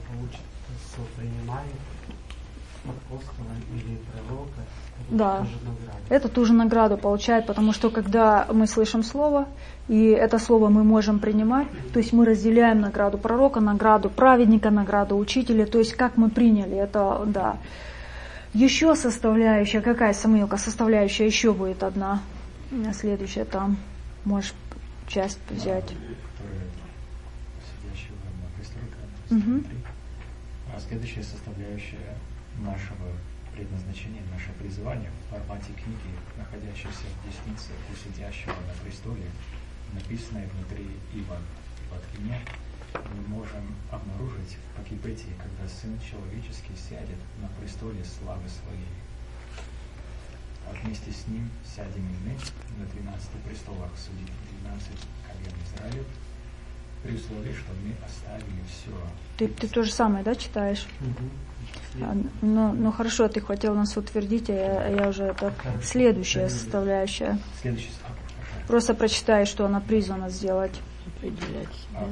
Да, это ту же награду получает, потому что когда мы слышим слово, и это слово мы можем принимать, то есть мы разделяем награду пророка, награду праведника, награду учителя, то есть как мы приняли, это, да. Еще составляющая, какая, Самуилка, составляющая еще будет одна, следующая там, можешь часть взять. Угу. А следующая составляющая нашего предназначения, наше призвание в формате книги, находящейся в деснице у сидящего на престоле, написанной внутри Ива под имя, мы можем обнаружить в покибытии, когда Сын Человеческий сядет на престоле славы Своей. А вместе с Ним сядем и мы на двенадцати престолах судить двенадцать колен Израилев, при условии, что мы оставили все. Ты, ты то же самое, да, читаешь? Угу. А, ну, ну хорошо, ты хотел нас утвердить, а я, я уже это следующая составляющая. Следующая составляющая. Просто прочитай, что она призвана сделать. Определять себя.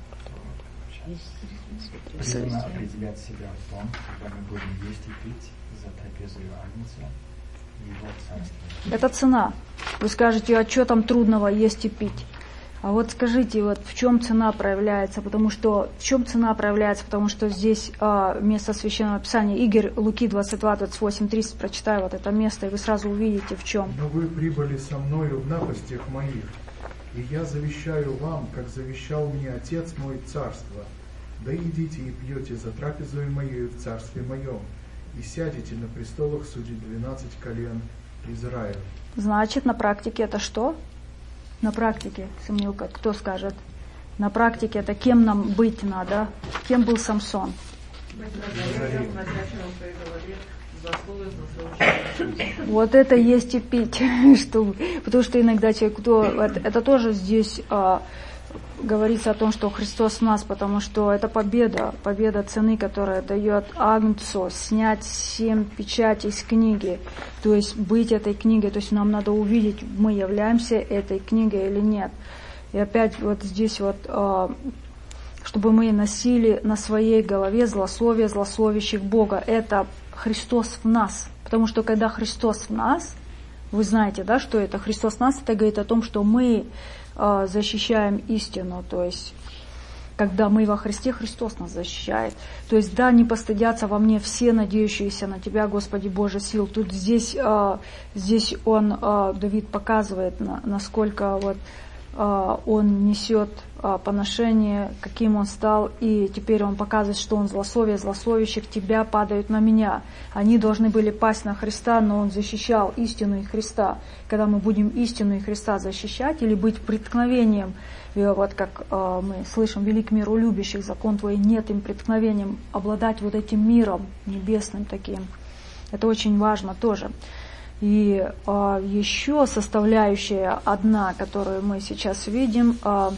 Призвана определять себя в том, когда мы будем есть и пить за трапезою Агнца в Его Царстве. Это цена. Вы скажете, а что там трудного есть и пить? А вот скажите, вот в чем цена проявляется, потому что в чем цена проявляется, потому что здесь а, место Священного Писания, Игорь, Луки двадцать два, двадцать восемь, тридцать, прочитай вот это место, и вы сразу увидите в чем. Но вы прибыли со мною в напастях моих, и я завещаю вам, как завещал мне Отец мой царство, да идите и пьете за трапезою моею в царстве моем, и сядете на престолах судить двенадцать колен Израиля. Значит, на практике это что? На практике, Самуилка, кто скажет? На практике это кем нам быть надо? Кем был Самсон? Вот это есть и пить. Что, потому что иногда человек, кто, это, это тоже здесь а, говорится о том, что Христос в нас, потому что это победа, победа цены, которая дает Агнцу снять семь печатей с книги, то есть быть этой книгой, то есть нам надо увидеть, мы являемся этой книгой или нет. И опять вот здесь вот, чтобы мы носили на своей голове злословие злословящих Бога, это Христос в нас, потому что когда Христос в нас, Вы знаете, да, что это? Христос нас, это говорит о том, что мы э, защищаем истину, то есть когда мы во Христе, Христос нас защищает. То есть, да, не постыдятся во мне все надеющиеся на Тебя, Господи Боже сил. Тут здесь, э, здесь он, э, Давид показывает, на, насколько вот, э, он несет э, поношение, каким он стал, и теперь он показывает, что он злословие злословящих Тебя падают на меня. Они должны были пасть на Христа, но он защищал истину и Христа. Когда мы будем истину и Христа защищать или быть преткновением, вот как э, мы слышим, велик мир у любящих, закон Твой нет им преткновением, обладать вот этим миром небесным таким. Это очень важно тоже. И э, еще составляющая одна, которую мы сейчас видим. Э,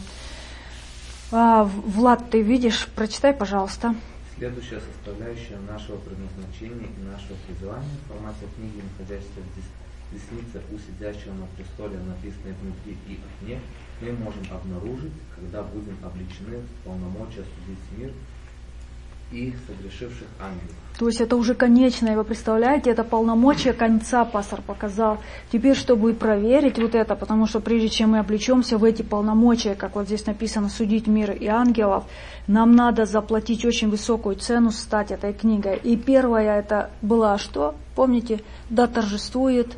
э, Влад, ты видишь? Прочитай, пожалуйста. Следующая составляющая нашего предназначения и нашего призвания, информация книги, находящейся в деснице у сидящего на престоле, написанной внутри и окне, мы можем обнаружить, когда будем облечены в полномочия судить мир и согрешивших ангелов. То есть это уже конечное, вы представляете, это полномочия конца пастор показал. Теперь, чтобы проверить вот это, потому что прежде чем мы облечемся в эти полномочия, как вот здесь написано, судить мир и ангелов, нам надо заплатить очень высокую цену, стать этой книгой. И первое это было что? Помните? Да торжествует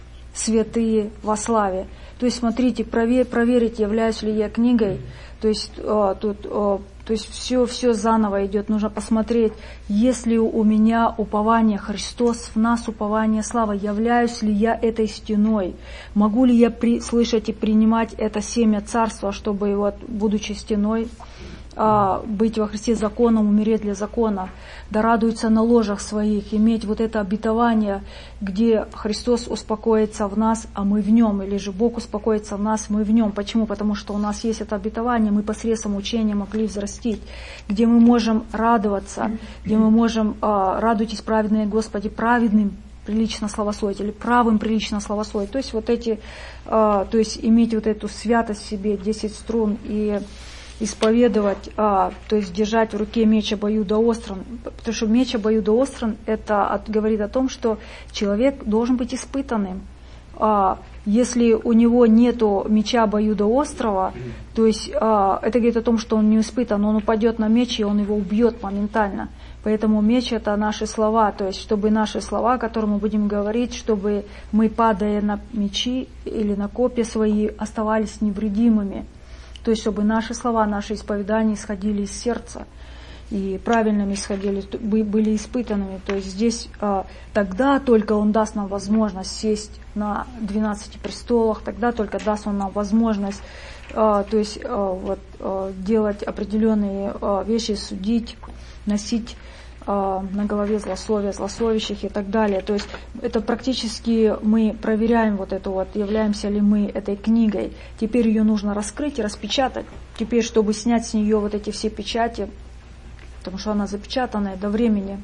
святые во славе. То есть, смотрите, провер, проверить, являюсь ли я книгой. То есть, э, тут, э, то есть все, все заново идет. Нужно посмотреть, есть ли у меня упование Христос, в нас упование слава. Являюсь ли я этой стеной? Могу ли я при, слышать и принимать это семя царства, чтобы, вот, будучи стеной, э, быть во Христе законом, умереть для закона? Да радуется на ложах своих, иметь вот это обетование, где Христос успокоится в нас, а мы в Нем, или же Бог успокоится в нас, мы в Нем. Почему? Потому что у нас есть это обетование, мы посредством учения могли взрастить, где мы можем радоваться, где мы можем, э, радуйтесь, праведные Господи, праведным прилично славословить, или правым прилично славословить. То есть вот эти, э, то есть иметь вот эту святость в себе, десять струн, и исповедовать, а, то есть держать в руке меч обоюдоострый, потому что меч обоюдоострый это от, говорит о том, что человек должен быть испытанным. А, если у него нету меча обоюдоострого, то есть а, это говорит о том, что он не испытан, он упадет на меч и он его убьет моментально. Поэтому меч это наши слова, то есть чтобы наши слова, которые мы будем говорить, чтобы мы, падая на мечи или на копья свои, оставались невредимыми. То есть, чтобы наши слова, наши исповедания исходили из сердца и правильными исходили, были испытанными. То есть здесь а, тогда только Он даст нам возможность сесть на двенадцати престолах, тогда только даст Он нам возможность а, то есть, а, вот, а, делать определенные а, вещи, судить, носить на голове злословия, злословящих и так далее. То есть это практически мы проверяем вот это вот, являемся ли мы этой книгой. Теперь ее нужно раскрыть и распечатать. Теперь, чтобы снять с нее вот эти все печати, потому что она запечатанная до времени.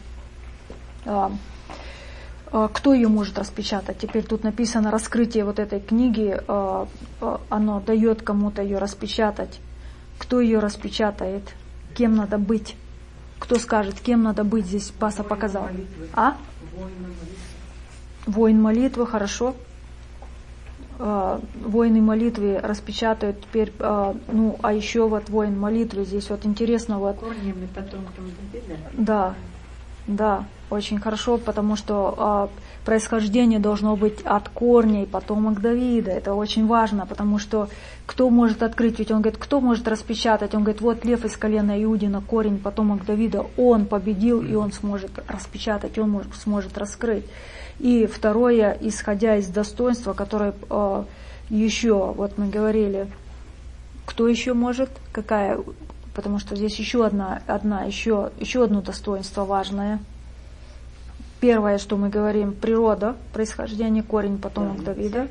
Кто ее может распечатать? Теперь тут написано раскрытие вот этой книги, оно дает кому-то ее распечатать. Кто ее распечатает? Кем надо быть? Кто скажет, кем надо быть здесь? Пастор показал. Молитвы. А? Воин молитвы. Воин молитвы, хорошо. Э, воины молитвы распечатают теперь, э, ну, а еще вот воин молитвы здесь вот интересно вот. Корнем и потомком Давида. Да, да, очень хорошо, потому что э, происхождение должно быть от корней потомок Давида. Это очень важно, потому что кто может открыть, ведь он говорит, кто может распечатать? Он говорит, вот лев из колена Иудина, корень потомок Давида, он победил, и он сможет распечатать, он может, сможет раскрыть. И второе, исходя из достоинства, которое э, еще, вот мы говорили, кто еще может, какая, потому что здесь еще одна, одна еще, еще одно достоинство важное. Первое, что мы говорим, природа, происхождение, корень потомок Давида.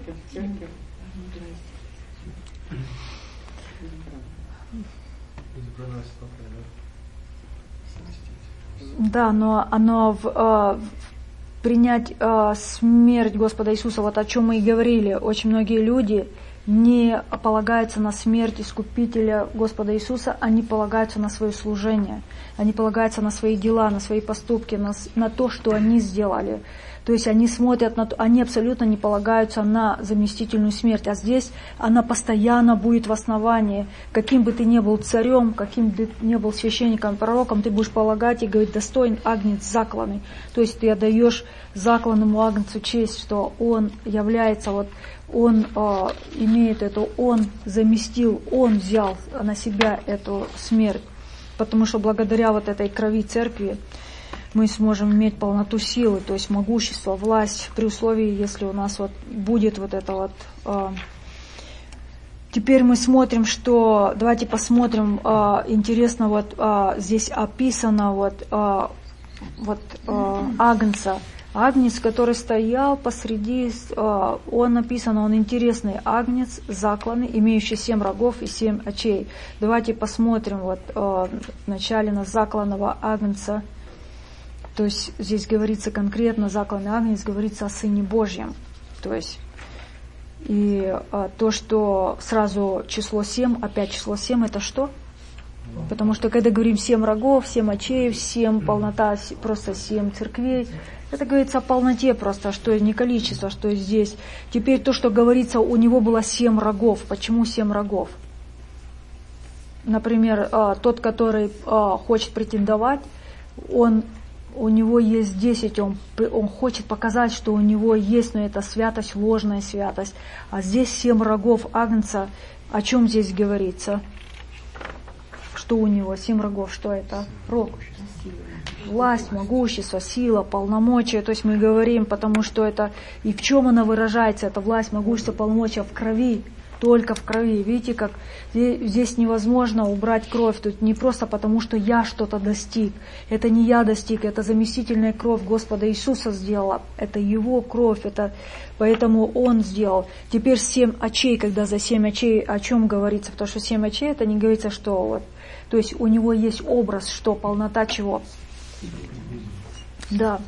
Да, но оно в, э, в принять э, смерть Господа Иисуса, вот о чем мы и говорили, очень многие люди не полагаются на смерть Искупителя Господа Иисуса, они полагаются на свое служение, они полагаются на свои дела, на свои поступки, на, на то, что они сделали. То есть они смотрят на то, они абсолютно не полагаются на заместительную смерть, а здесь она постоянно будет в основании. Каким бы ты ни был царем, каким бы ты ни был священником, пророком, ты будешь полагать и говорить: достоин агнец закланный. То есть ты отдаешь закланному агнцу честь, что он является, вот он э, имеет эту, он заместил, он взял на себя эту смерть. Потому что благодаря вот этой крови церкви мы сможем иметь полноту силы, то есть могущество, власть, при условии, если у нас вот будет вот это вот. Э, теперь мы смотрим, что, давайте посмотрим, э, интересно, вот э, здесь описано вот, э, вот э, агнца. Агнец, который стоял посреди, э, он написан, он интересный агнец, закланный, имеющий семь рогов и семь очей. Давайте посмотрим вот э, вначале на закланного агнца. То есть здесь говорится конкретно закланный агнец, говорится о Сыне Божьем. То есть и э, то, что сразу число семь, опять число семь, это что? Потому что когда говорим семь рогов, семь очей, семь полнота, просто семь церквей, это говорится о полноте просто, что не количество, что здесь. Теперь то, что говорится, у него было семь рогов. Почему семь рогов? Например, тот, который хочет претендовать, он, у него есть десять, он, он хочет показать, что у него есть, но это святость, ложная святость. А здесь семь рогов агнца. О чем здесь говорится? Что у него? Семь рогов, что это? Рог. Власть, могущество, сила, полномочия. То есть мы говорим, потому что это... И в чем она выражается? Это власть, могущество, полномочия в крови. Только в крови. Видите, как здесь невозможно убрать кровь. Тут не просто потому, что я что-то достиг. Это не я достиг, это заместительная кровь Господа Иисуса сделала. Это Его кровь, это... поэтому Он сделал. Теперь семь очей, когда за семь очей о чем говорится? Потому что семь очей, это не говорится, что... вот. То есть у него есть образ, что полнота чего? Да.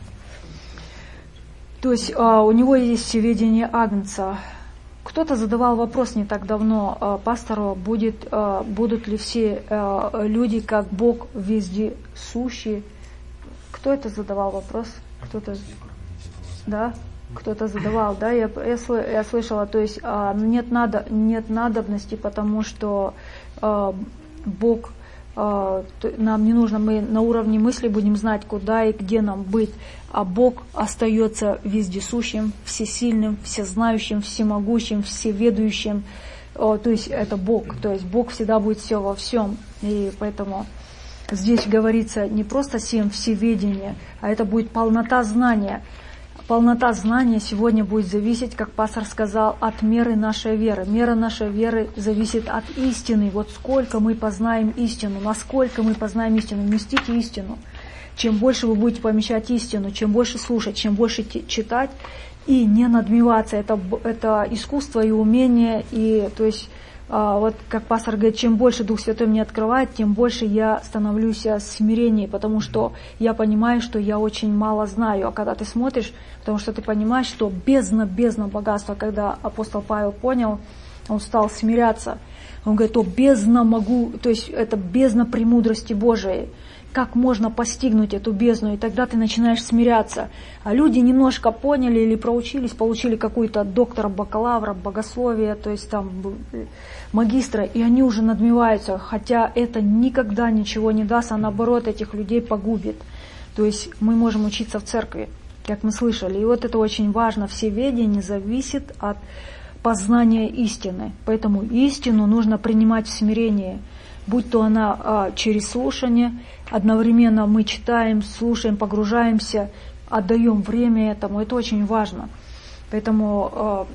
То есть а, у него есть всеведение агнца. Кто-то задавал вопрос не так давно а, пастору, будет, а, будут ли все а, люди, как Бог, везде сущие. Кто это задавал вопрос? Кто-то, да? Кто-то задавал, да? Я, я, я слышала, то есть а, нет, надо, нет надобности, потому что а, Бог... нам не нужно, мы на уровне мысли будем знать, куда и где нам быть, а Бог остается вездесущим, всесильным, всезнающим, всемогущим, всеведущим, то есть это Бог, то есть Бог всегда будет все во всем, и поэтому здесь говорится не просто семь всеведения, а это будет полнота знания. Полнота знания сегодня будет зависеть, как пастор сказал, от меры нашей веры. Мера нашей веры зависит от истины. Вот сколько мы познаем истину, насколько мы познаем истину. Вместите истину. Чем больше вы будете помещать истину, чем больше слушать, чем больше читать, и не надмеваться. Это, это искусство и умение, и то есть... Вот как пастор говорит, чем больше Дух Святой мне открывает, тем больше я становлюсь в смирении, потому что я понимаю, что я очень мало знаю. А когда ты смотришь, потому что ты понимаешь, что бездна, бездна богатства, когда апостол Павел понял, он стал смиряться. Он говорит, о, бездна могу, то есть это бездна премудрости Божией. Как можно постигнуть эту бездну? И тогда ты начинаешь смиряться. А люди немножко поняли или проучились, получили какую-то доктора, бакалавра, богословия, то есть там магистра, и они уже надмеваются, хотя это никогда ничего не даст, а наоборот этих людей погубит. То есть мы можем учиться в церкви, как мы слышали. И вот это очень важно. Всеведение зависит от познания истины. Поэтому истину нужно принимать в смирении. Будь то она а, через слушание, одновременно мы читаем, слушаем, погружаемся, отдаем время этому, это очень важно. Поэтому а,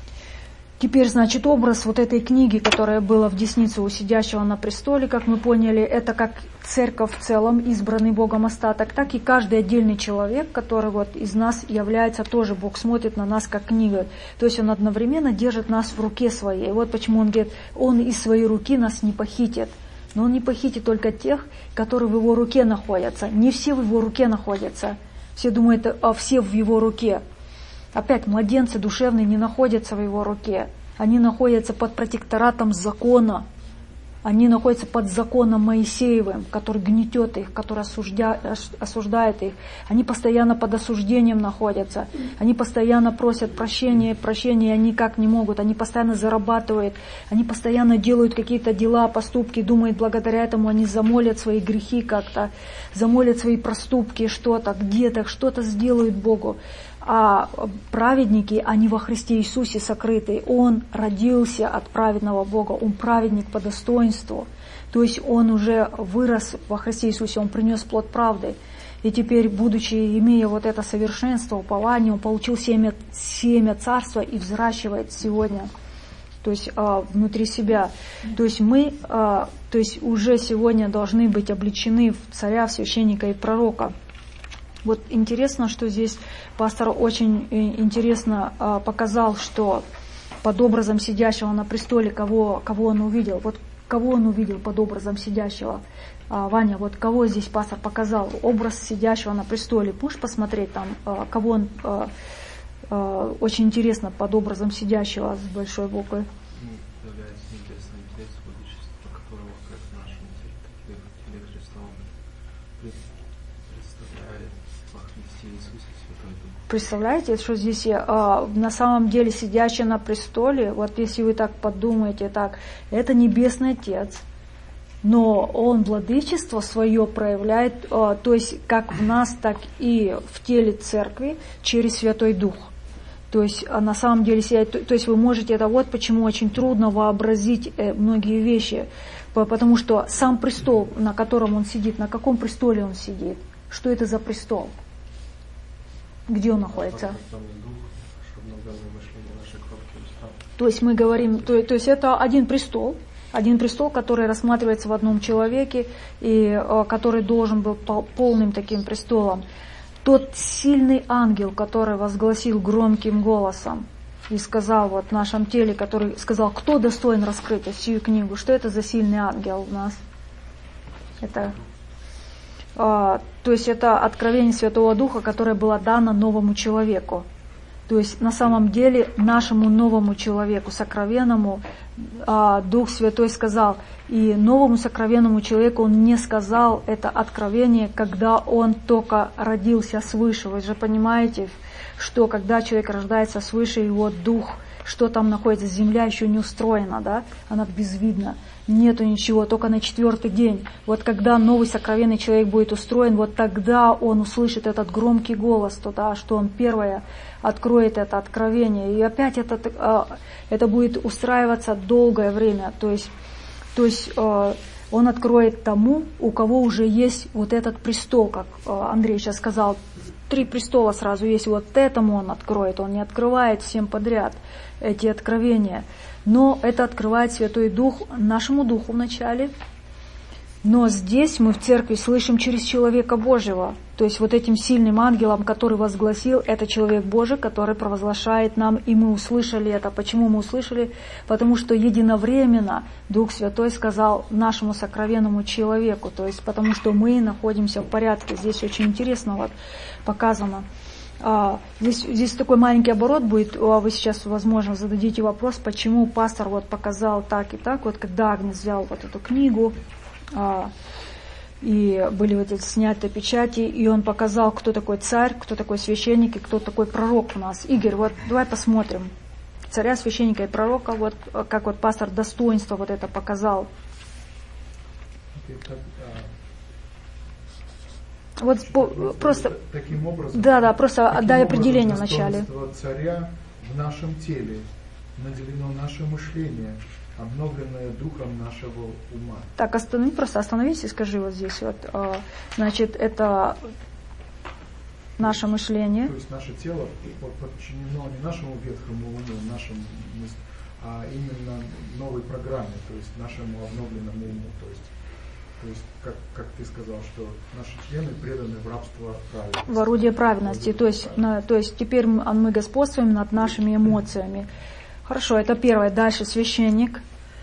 теперь, значит, образ вот этой книги, которая была в деснице у сидящего на престоле, как мы поняли, это как церковь в целом, избранный Богом остаток, так и каждый отдельный человек, который вот из нас является тоже, Бог смотрит на нас как книга. То есть Он одновременно держит нас в руке своей. Вот почему Он говорит, Он из своей руки нас не похитит. Но Он не похитит только тех, которые в Его руке находятся. Не все в Его руке находятся. Все думают, а все в Его руке. Опять, младенцы душевные не находятся в Его руке. Они находятся под протекторатом закона. Они находятся под законом Моисеевым, который гнетет их, который осуждя, осуждает их. Они постоянно под осуждением находятся. Они постоянно просят прощения, прощения они никак не могут. Они постоянно зарабатывают, они постоянно делают какие-то дела, поступки, думают, благодаря этому они замолят свои грехи как-то, замолят свои проступки, что-то, где-то, что-то сделают Богу. А праведники, они во Христе Иисусе сокрыты. Он родился от праведного Бога, он праведник по достоинству. То есть он уже вырос во Христе Иисусе, он принес плод правды. И теперь, будучи, имея вот это совершенство, упование, он получил семя, семя царства и взращивает сегодня, то есть а, внутри себя. То есть мы а, то есть уже сегодня должны быть облечены в царя, в священника и пророка. Вот интересно, что здесь пастор очень интересно а, показал, что под образом сидящего на престоле, кого, кого он увидел. Вот кого он увидел под образом сидящего. А, Ваня, вот кого здесь пастор показал? Образ сидящего на престоле. Можешь посмотреть там, а, кого он а, а, очень интересно под образом сидящего с большой буквы? Представляете, что здесь а, на самом деле сидящий на престоле, вот если вы так подумаете, так, это Небесный Отец, но Он владычество свое проявляет, а, то есть как в нас, так и в теле Церкви через Святой Дух. То есть а на самом деле, то, то есть вы можете, это вот почему очень трудно вообразить э, многие вещи, потому что сам престол, на котором Он сидит, на каком престоле Он сидит, что это за престол? Где он находится? То есть мы говорим, то, то есть это один престол, один престол, который рассматривается в одном человеке и э, который должен был пол, полным таким престолом. Тот сильный ангел, который возгласил громким голосом и сказал вот в нашем теле, который сказал, кто достоин раскрыть сию книгу, что это за сильный ангел у нас? Это А, то есть это откровение Святого Духа, которое было дано новому человеку. То есть на самом деле нашему новому человеку, сокровенному, а, Дух Святой сказал, и новому сокровенному человеку Он не сказал это откровение, когда он только родился свыше. Вы же понимаете, что когда человек рождается свыше, его Дух, что там находится, земля еще не устроена, да, она безвидна. Нету ничего, только на четвертый день. Вот когда новый сокровенный человек будет устроен, вот тогда он услышит этот громкий голос, туда, что он первое откроет это откровение. И опять это, это будет устраиваться долгое время. То есть, то есть он откроет тому, у кого уже есть вот этот престол, как Андрей сейчас сказал. Три престола сразу есть, вот этому он откроет, он не открывает всем подряд эти откровения. Но это открывает Святой Дух нашему Духу вначале. Но здесь мы в церкви слышим через человека Божьего. То есть вот этим сильным ангелом, который возгласил, это человек Божий, который провозглашает нам, и мы услышали это. Почему мы услышали? Потому что единовременно Дух Святой сказал нашему сокровенному человеку. То есть потому что мы находимся в порядке. Здесь очень интересно вот показано. Здесь, здесь такой маленький оборот будет, вы сейчас, возможно, зададите вопрос, почему пастор вот показал так и так, вот когда Агнец взял вот эту книгу, и были вот эти снятые печати, и он показал, кто такой царь, кто такой священник и кто такой пророк у нас. Игорь, вот давай посмотрим царя, священника и пророка, вот как вот пастор достоинство вот это показал. Вот по, просто, таким образом, да, да, просто отдай определение вначале. Достоинство царя в нашем теле наделено наше мышление, обновленное духом нашего ума. Так, останови, просто остановись и скажи вот здесь вот, значит, это наше мышление. То есть наше тело подчинено не нашему ветхому уму, нашему, а именно новой программе, то есть нашему обновленному уму, то есть. То есть, как, как ты сказал, что наши члены преданы в рабство праведности. В орудие праведности. То есть, на, то есть теперь мы, мы господствуем над нашими эмоциями. Хорошо, это первое. Дальше священник.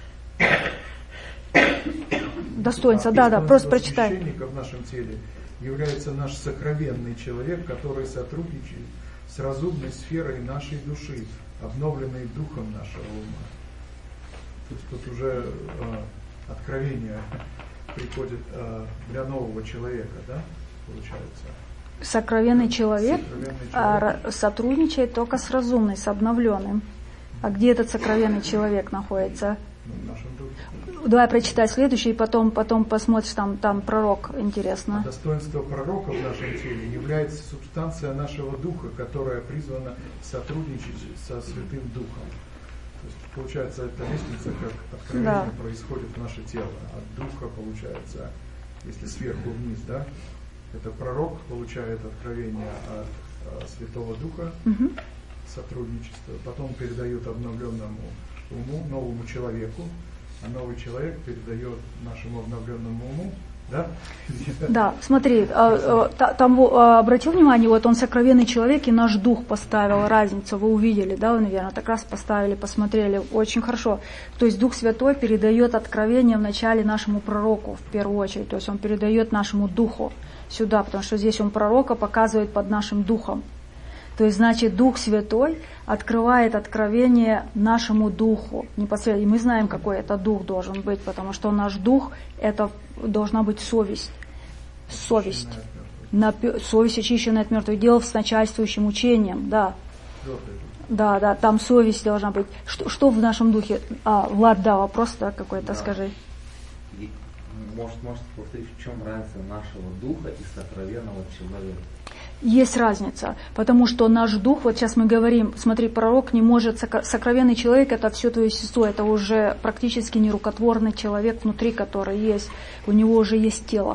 Достоинство. Да, да, да, просто прочитай. Священника в нашем теле является наш сокровенный человек, который сотрудничает с разумной сферой нашей души, обновленной духом нашего ума. То есть тут уже откровение приходит э, для нового человека, да, получается? Сокровенный человек, Сокровенный человек. А, сотрудничает только с разумным, с обновленным. А где этот сокровенный человек находится? В нашем духе. Давай прочитай следующий, и потом, потом посмотришь, там, там пророк, интересно. Достоинство пророка в нашем теле является субстанция нашего духа, которая призвана сотрудничать со Святым Духом. То есть, получается, эта лестница, как откровение, да, происходит в наше тело. От духа, получается, если сверху вниз, да, это пророк получает откровение от, от Святого Духа, угу, сотрудничество, потом передает обновленному уму, новому человеку, а новый человек передает нашему обновленному уму, да? Да, смотри, там обратил внимание, вот он сокровенный человек, и наш дух поставил разницу, вы увидели, да, вы, наверное, так раз поставили, посмотрели, очень хорошо. То есть Дух Святой передает откровение вначале нашему пророку, в первую очередь, то есть он передает нашему духу сюда, потому что здесь он пророка показывает под нашим духом. То есть, значит, Дух Святой открывает откровение нашему духу непосредственно. И мы знаем, какой это дух должен быть, потому что наш дух – это должна быть совесть. Совесть. На, совесть, очищенная от мертвых дел с начальствующим учением, да. Да, да, там совесть должна быть. Что, что в нашем духе? А, Влад, да, вопрос, да, какой-то, да, скажи. И, может, может повторить, в чем разница нашего духа и сокровенного человека? Есть разница, потому что наш дух, вот сейчас мы говорим, смотри, пророк не может, сокровенный человек, это все твое естество, это уже практически нерукотворный человек внутри, который есть, у него уже есть тело,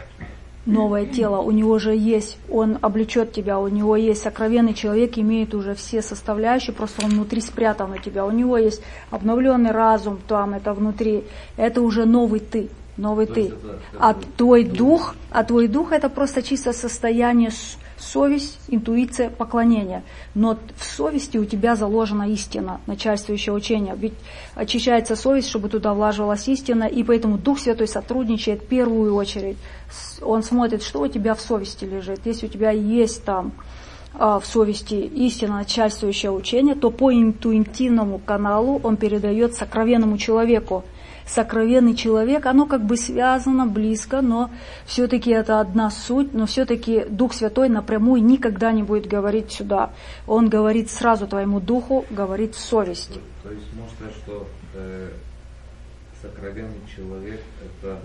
новое тело, у него же есть, он облечет тебя, у него есть сокровенный человек, имеет уже все составляющие, просто он внутри спрятан у тебя, у него есть обновленный разум, там это внутри, это уже новый ты. Новый ты. Это, это, а твой дух, а твой дух это просто чисто состояние совесть, интуиция, поклонение. Но в совести у тебя заложена истина, начальствующее учение. Ведь очищается совесть, чтобы туда влаживалась истина, и поэтому Дух Святой сотрудничает в первую очередь. Он смотрит, что у тебя в совести лежит. Если у тебя есть там в совести истина, начальствующее учение, то по интуитивному каналу он передает сокровенному человеку. Сокровенный человек, оно как бы связано близко, но все-таки это одна суть, но все-таки Дух Святой напрямую никогда не будет говорить сюда. Он говорит сразу твоему духу, говорит в совесть. То, то есть можно сказать, что э, сокровенный человек это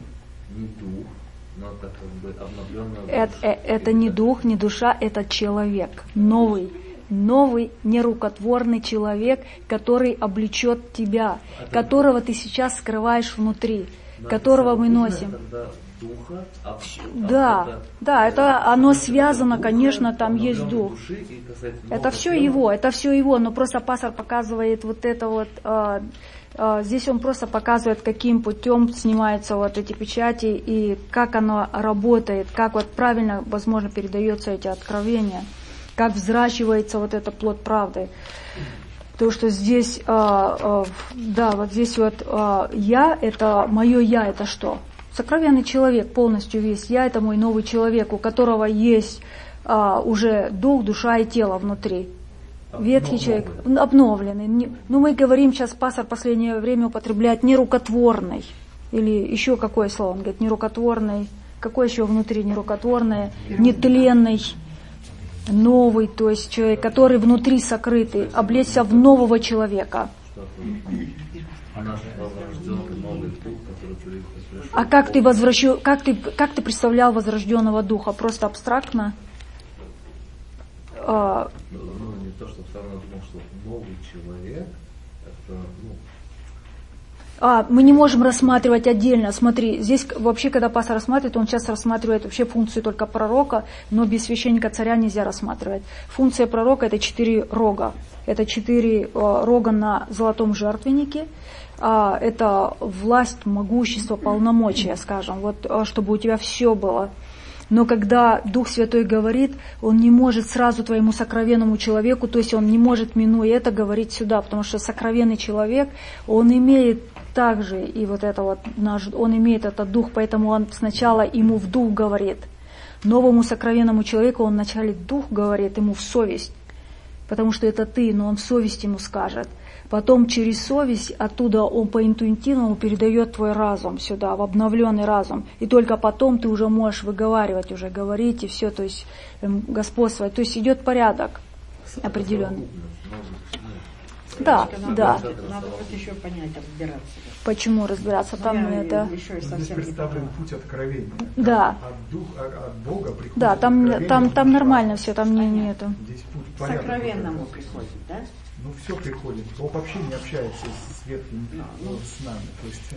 не дух, но это как бы обновленная душа. Это, это, это не дух, не душа, это человек, новый. Новый, нерукотворный человек, который облечет тебя, а которого ты сейчас скрываешь внутри, да, которого мы носим. Духа, а, да, это, да, это оно связано, духа, конечно, там есть дух. Это все его, это все его, но просто пастор показывает вот это вот. А, а, здесь он просто показывает, каким путем снимаются вот эти печати и как оно работает, как вот правильно, возможно, передаются эти откровения. Как взращивается вот этот плод правды. То, что здесь, а, а, да, вот здесь вот а, я, это мое я, это что? Сокровенный человек полностью весь. Я, это мой новый человек, у которого есть а, уже дух, душа и тело внутри. Ветхий человек, обновленный. Ну, мы говорим сейчас, пастор в последнее время употребляет нерукотворный. Или еще какое слово? Он говорит, нерукотворный. Какое еще внутри нерукотворное? Нетленный. Новый, то есть человек, который внутри сокрытый, облечься в нового человека. А как ты возвращу, как ты, как ты представлял возрожденного духа? Просто абстрактно? А, ну, не то, что абстрактно, я думал, что новый человек, это, ну, А, мы не можем рассматривать отдельно. Смотри, здесь вообще, когда пастор рассматривает, он сейчас рассматривает вообще функцию только пророка, но без священника царя нельзя рассматривать. Функция пророка – это четыре рога. Это четыре э, рога на золотом жертвеннике. А, это власть, могущество, полномочия, скажем, вот, чтобы у тебя все было. Но когда Дух Святой говорит, он не может сразу твоему сокровенному человеку, то есть он не может, минуя это, говорить сюда, потому что сокровенный человек, он имеет также, и вот это вот наш, он имеет этот дух, поэтому он сначала ему в дух говорит. Новому сокровенному человеку он вначале дух говорит, ему в совесть. потому что это ты, но он в совесть ему скажет. Потом через совесть оттуда он по интуитивному передает твой разум сюда, в обновленный разум. И только потом ты уже можешь выговаривать, уже говорить и все, то есть эм, господствовать. То есть идет порядок определенный. Да, надо, да. Надо вот еще понять, разбираться. Почему разбираться? Там я это... Еще Здесь представлен путь откровения. Да. От, дух, от Бога приходит Да, там, там, там нормально все, там не, Понятно. нету. Здесь путь К порядок. сокровенному приходит, да? Ну, все приходит. Бог вообще не общается с ветхим Ну, ну. с нами. То есть,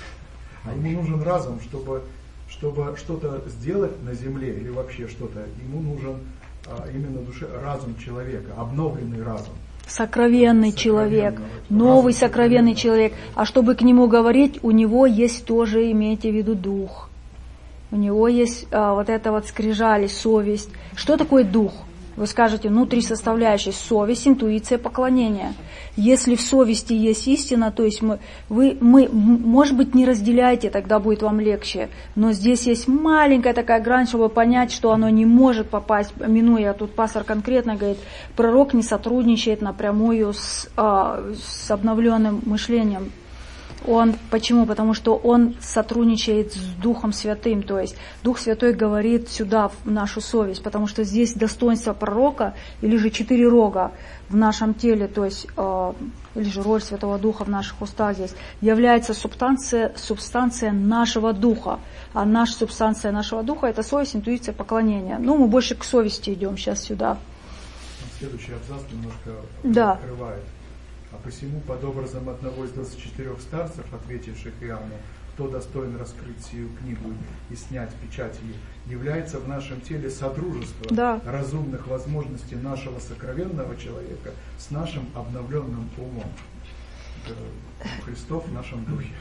а ему нужен разум, чтобы, чтобы что-то сделать на земле или вообще что-то. Ему нужен а, именно душе, разум человека, обновленный разум. Сокровенный человек, новый сокровенный человек. А чтобы к нему говорить, у него есть тоже, имейте в виду, дух. У него есть а, вот это вот скрижали, совесть. Что такое дух? Вы скажете, ну, три составляющие: совесть, интуиция, поклонение. Если в совести есть истина, то есть мы, вы, мы, может быть, не разделяете, тогда будет вам легче. Но здесь есть маленькая такая грань, чтобы понять, что оно не может попасть, минуя, тут пастор конкретно говорит, пророк не сотрудничает напрямую с, а, с обновленным мышлением. Он, почему? Потому что он сотрудничает с Духом Святым, то есть Дух Святой говорит сюда, в нашу совесть, потому что здесь достоинство пророка, или же четыре рога в нашем теле, то есть, э, или же роль Святого Духа в наших устах здесь, является субстанция, субстанция нашего Духа, а наша субстанция нашего Духа — это совесть, интуиция, поклонение. Ну, мы больше к совести идем сейчас сюда. Следующий абзац немножко да. открывает. А посему, под образом одного из двадцати четырех старцев, ответивших Иоанну, кто достоин раскрыть сию книгу и снять печать ее, является в нашем теле содружество да. разумных возможностей нашего сокровенного человека с нашим обновленным умом. Христов в нашем духе.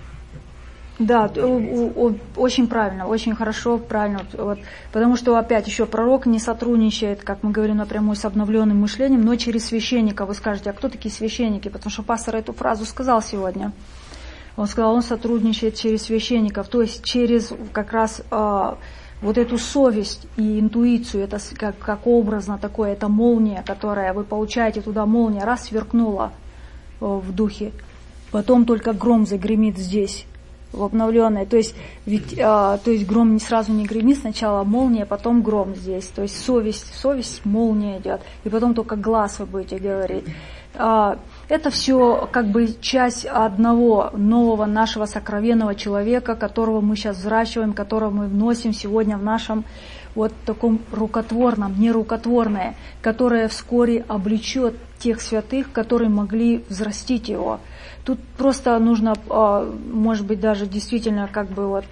Да, очень правильно, очень хорошо, правильно. Вот, потому что, опять, еще пророк не сотрудничает, как мы говорим, напрямую с обновленным мышлением, но через священника. Вы скажете, а кто такие священники? Потому что пастор эту фразу сказал сегодня. Он сказал, он сотрудничает через священников, то есть через как раз э, вот эту совесть и интуицию, это как, как образно такое, это молния, которая вы получаете туда, молния, раз сверкнула э, в духе, потом только гром загремит здесь. В обновленной, то есть, ведь, а, то есть гром не сразу не гремит, сначала молния, потом гром здесь, то есть совесть, совесть, молния идет, и потом только глаз вы будете говорить. А, это все как бы часть одного нового нашего сокровенного человека, которого мы сейчас взращиваем, которого мы вносим сегодня в нашем вот таком рукотворном, не рукотворное, которое вскоре облечет тех святых, которые могли взрастить его. Тут просто нужно, может быть, даже действительно как бы вот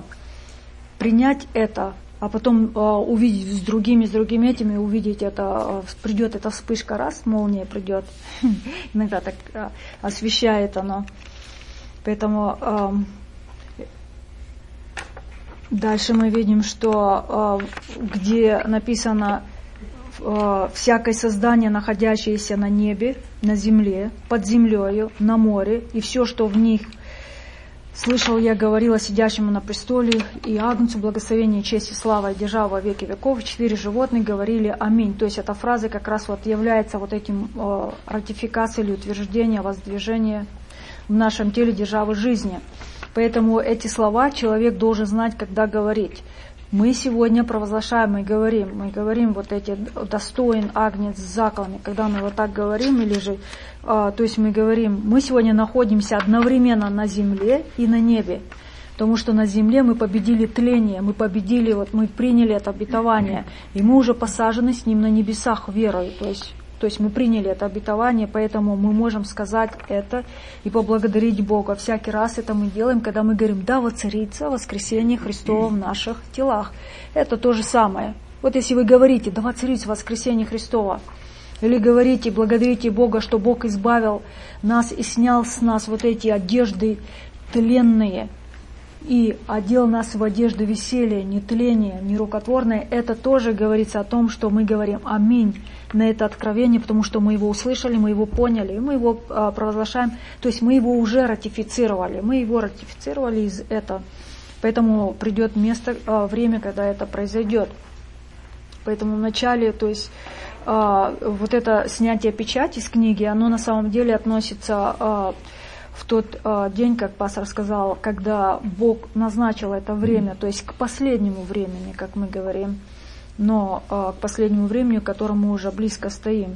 принять это, а потом увидеть с другими, с другими этими, увидеть это, придет эта вспышка, раз, молния придет, иногда так освещает оно. Поэтому дальше мы видим, что где написано всякое создание, находящееся на небе, на земле, под землею, на море, и все, что в них, слышал я, говорила сидящему на престоле и Агнцу, благословение, честь и слава и держава во веки веков. Четыре животных говорили аминь. То есть эта фраза как раз вот является вот этим э, ратификацией или утверждением, воздвижением в нашем теле державы жизни. Поэтому эти слова человек должен знать, когда говорить. Мы сегодня провозглашаем и говорим, мы говорим вот эти достоин агнец с заколами, когда мы вот так говорим, или же, а, то есть мы говорим, мы сегодня находимся одновременно на земле и на небе, потому что на земле мы победили тление, мы победили, вот мы приняли это обетование, и мы уже посажены с ним на небесах верой, то есть То есть мы приняли это обетование, поэтому мы можем сказать это и поблагодарить Бога. Всякий раз это мы делаем, когда мы говорим, да, воцарится воскресение Христово в наших телах. Это то же самое. Вот если вы говорите, да, воцарится воскресение Христово, или говорите, благодарите Бога, что Бог избавил нас и снял с нас вот эти одежды тленные, и одел нас в одежду веселья, не тления, не рукотворное, это тоже говорится о том, что мы говорим аминь на это откровение, потому что мы его услышали, мы его поняли, и мы его а, провозглашаем, то есть мы его уже ратифицировали, мы его ратифицировали из этого, поэтому придет место, а, время, когда это произойдет. Поэтому вначале, то есть а, вот это снятие печати с книги, оно на самом деле относится а, в тот а, день, как пастор сказал, когда Бог назначил это время, то есть к последнему времени, как мы говорим, но а, к последнему времени, к которому мы уже близко стоим.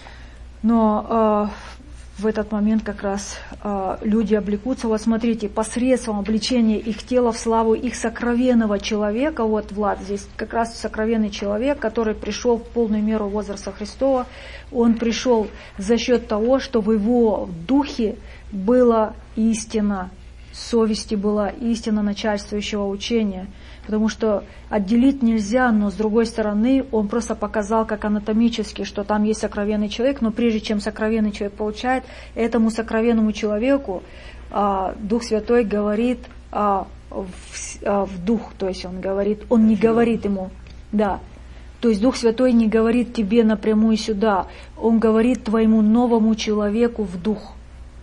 Но а, в этот момент как раз э, люди облекутся. Вот смотрите, посредством обличения их тела в славу их сокровенного человека, вот Влад здесь как раз сокровенный человек, который пришел в полную меру возраста Христова, он пришел за счет того, что в его духе была истина, совести была истина начальствующего учения. Потому что отделить нельзя, но с другой стороны он просто показал как анатомически, что там есть сокровенный человек, но прежде чем сокровенный человек получает, этому сокровенному человеку а, Дух Святой говорит а, в, а, в дух, то есть он говорит, он не говорит ему, да, то есть Дух Святой не говорит тебе напрямую сюда, он говорит твоему новому человеку в дух.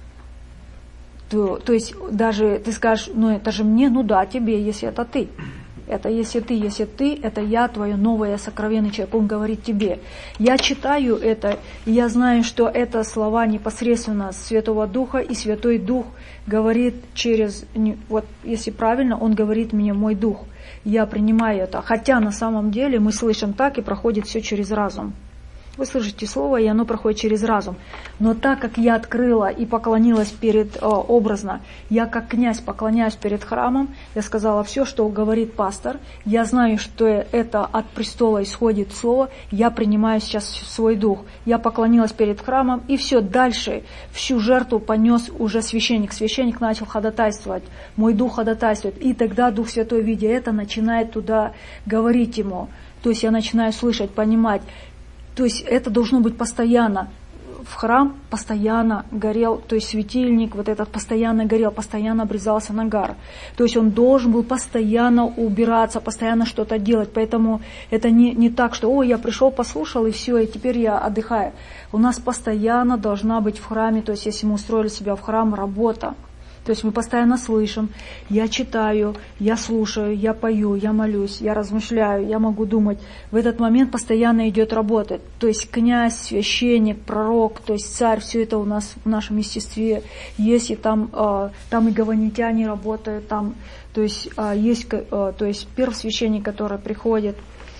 То, то есть даже ты скажешь, ну это же мне, ну да, тебе, если это ты. Это если ты, если ты, это я, твое новое сокровенный человек, он говорит тебе. Я читаю это, и я знаю, что это слова непосредственно Святого Духа, и Святой Дух говорит через, вот если правильно, он говорит мне мой Дух. Я принимаю это, хотя на самом деле мы слышим так, и проходит все через разум. Вы слышите слово, и оно проходит через разум. Но так как я открыла и поклонилась перед, э, образно, я как князь поклоняюсь перед храмом, я сказала все, что говорит пастор, я знаю, что это от престола исходит слово, я принимаю сейчас свой дух. Я поклонилась перед храмом, и все, дальше всю жертву понес уже священник. Священник начал ходатайствовать, мой дух ходатайствует, и тогда Дух Святой, видя это, начинает туда говорить ему. То есть я начинаю слышать, понимать. То есть это должно быть постоянно. В храм постоянно горел, то есть светильник вот этот постоянно горел, постоянно обрезался нагар. То есть он должен был постоянно убираться, постоянно что-то делать. Поэтому это не, не так, что «О, я пришел, послушал, и все, и теперь я отдыхаю». У нас постоянно должна быть в храме, то есть если мы устроили себя в храм, работа. То есть мы постоянно слышим, я читаю, я слушаю, я пою, я молюсь, я размышляю, я могу думать. В этот момент постоянно идет работа. То есть князь, священник, пророк, то есть царь, все это у нас в нашем естестве есть. И там, э, там и гаванитяне работают, там, то есть э, есть э, то есть первосвященник, который приходит.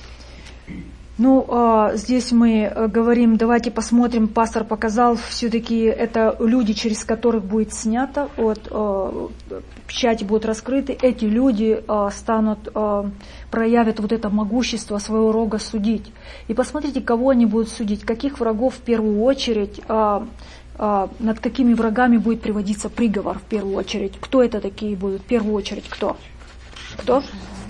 Ну, э, здесь мы э, говорим, давайте посмотрим, пастор показал, все-таки это люди, через которых будет снято, от, э, печати будут раскрыты, эти люди э, станут, э, проявят вот это могущество своего рога судить. И посмотрите, кого они будут судить, каких врагов в первую очередь, э, э, над какими врагами будет приводиться приговор в первую очередь. Кто это такие будут в первую очередь, кто? Кто?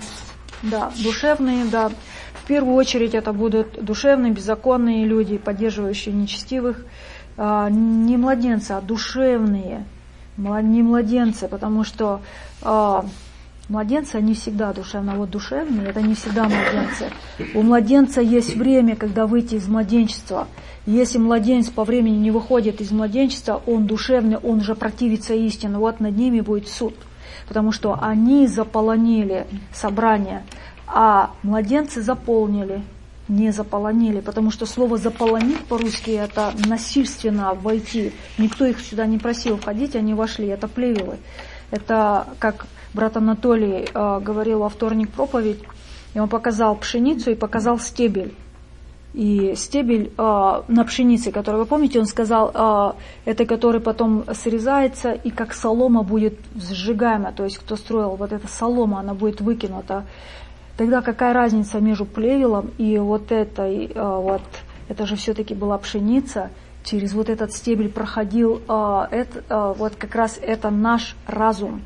Да, душевные, да. В первую очередь это будут душевные, беззаконные люди, поддерживающие нечестивых, а, не младенцы, а душевные, не младенцы, потому что а, младенцы, они всегда душевные, а вот душевные, это не всегда младенцы. У младенца есть время, когда выйти из младенчества. Если младенец по времени не выходит из младенчества, он душевный, он уже противится истине, вот над ними будет суд, потому что они заполонили собрание. А младенцы заполнили, не заполонили, потому что слово «заполонить» по-русски это насильственно войти. Никто их сюда не просил входить, они вошли, это плевелы. Это, как брат Анатолий э, говорил во вторник проповедь, и он показал пшеницу и показал стебель. И стебель э, на пшенице, который, вы помните, он сказал, э, это который потом срезается и как солома будет сжигаема, то есть кто строил вот эта солома, она будет выкинута. Тогда какая разница между плевелом и вот этой, вот, это же все-таки была пшеница, через вот этот стебель проходил, это, вот как раз это наш разум.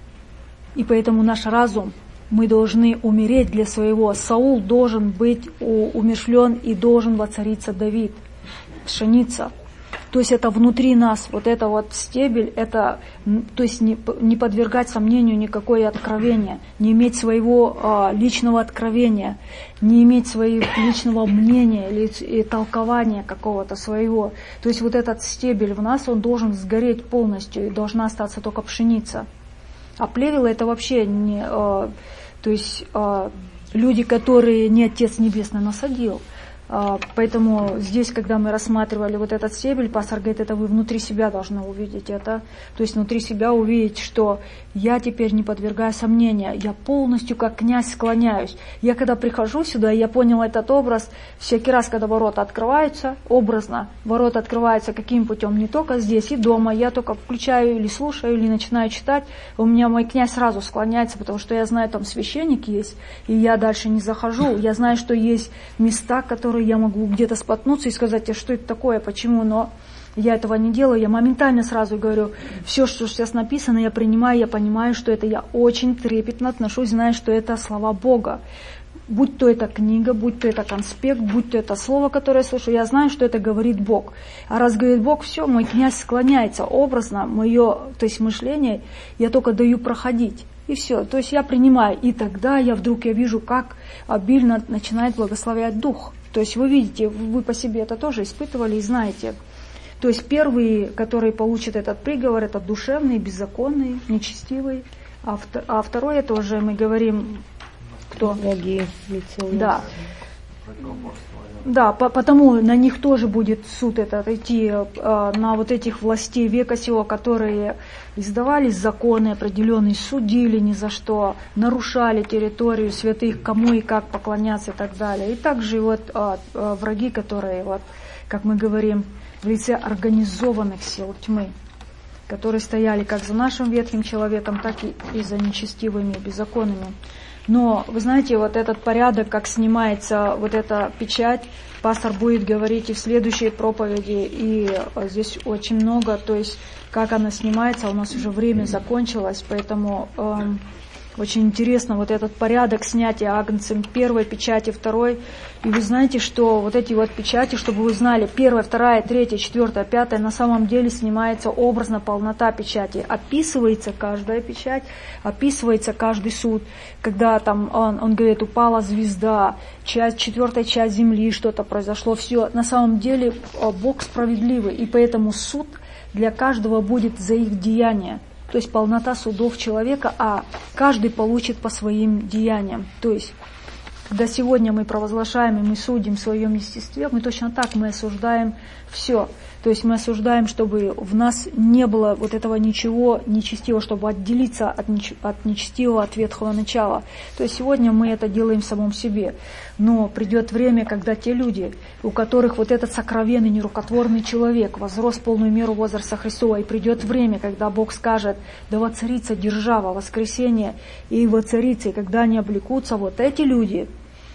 И поэтому наш разум, мы должны умереть для своего. Саул должен быть умерщвлен и должен воцариться Давид. Пшеница. То есть это внутри нас, вот это вот стебель, это, то есть не, не подвергать сомнению никакое откровение, не иметь своего а, личного откровения, не иметь своего личного мнения или и толкования какого-то своего. То есть вот этот стебель в нас, он должен сгореть полностью, и должна остаться только пшеница. А плевелы это вообще не, а, то есть а, люди, которые не Отец Небесный насадил. Поэтому здесь, когда мы рассматривали вот этот стебель, пастор говорит, это вы внутри себя должны увидеть это. То есть внутри себя увидеть, что я теперь не подвергаю сомнения, я полностью как князь склоняюсь. Я когда прихожу сюда, я понял этот образ, всякий раз, когда ворота открываются, образно, ворота открываются каким путем, не только здесь и дома, я только включаю или слушаю, или начинаю читать, у меня мой князь сразу склоняется, потому что я знаю, там священник есть, и я дальше не захожу. Я знаю, что есть места, которые я могу где-то споткнуться и сказать, а что это такое, почему, но я этого не делаю, я моментально сразу говорю, все, что сейчас написано, я принимаю, я понимаю, что это я очень трепетно отношусь, знаю, что это слова Бога. Будь то это книга, будь то это конспект, будь то это слово, которое я слышу, я знаю, что это говорит Бог. А раз говорит Бог, все, мой князь склоняется образно, мое, то есть мышление, я только даю проходить. И все, то есть я принимаю, и тогда я вдруг я вижу, как обильно начинает благословлять Дух. То есть вы видите, вы по себе это тоже испытывали и знаете. То есть первые, которые получат этот приговор, это душевный, беззаконный, нечестивый. А, а второй, это уже мы говорим, кто? Враги, да. Да, по, потому на них тоже будет суд этот идти, э, на вот этих властей века сего, которые издавали законы определенные, судили ни за что, нарушали территорию святых, кому и как поклоняться и так далее. И также вот э, э, враги, которые, вот, как мы говорим, в лице организованных сил тьмы, которые стояли как за нашим ветхим человеком, так и, и за нечестивыми, беззаконными. Но, вы знаете, вот этот порядок, как снимается вот эта печать, пастор будет говорить и в следующей проповеди, и здесь очень много, то есть, как она снимается, у нас уже время закончилось, поэтому э, очень интересно вот этот порядок снятия агнцем первой печати, второй. И вы знаете, что вот эти вот печати, чтобы вы знали, первая, вторая, третья, четвертая, пятая, на самом деле снимается образно полнота печати. Описывается каждая печать, описывается каждый суд. Когда там он, он говорит, упала звезда, часть, четвертая часть земли, что-то произошло, все. На самом деле Бог справедливый, и поэтому суд для каждого будет за их деяния. То есть полнота судов человека, а каждый получит по своим деяниям. То есть, когда сегодня мы провозглашаем и мы судим в своем естестве, мы точно так, мы осуждаем все. То есть мы осуждаем, чтобы в нас не было вот этого ничего нечестивого, чтобы отделиться от, неч- от нечестивого, от ветхого начала. То есть сегодня мы это делаем в самом себе. Но придет время, когда те люди, у которых вот этот сокровенный, нерукотворный человек возрос в полную меру возраста Христова, и придет время, когда Бог скажет, да воцарится держава, воскресение, и воцарится, и когда они облекутся, вот эти люди,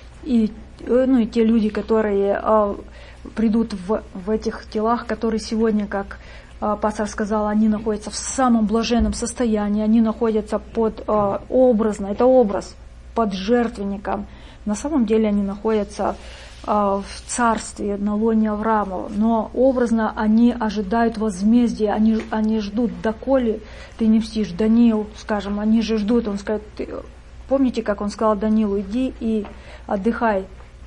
и, ну, и те люди, которые а, придут в, в этих телах, которые сегодня, как а, пастор сказал, они находятся в самом блаженном состоянии, они находятся под а, образно, это образ, под жертвенником. На самом деле они находятся а, в царстве, на лоне Авраама, но образно они ожидают возмездия, они, они ждут, доколе ты не мстишь. Даниил, скажем, они же ждут, он скажет, ты, помните, как он сказал Даниилу, иди и отдыхай,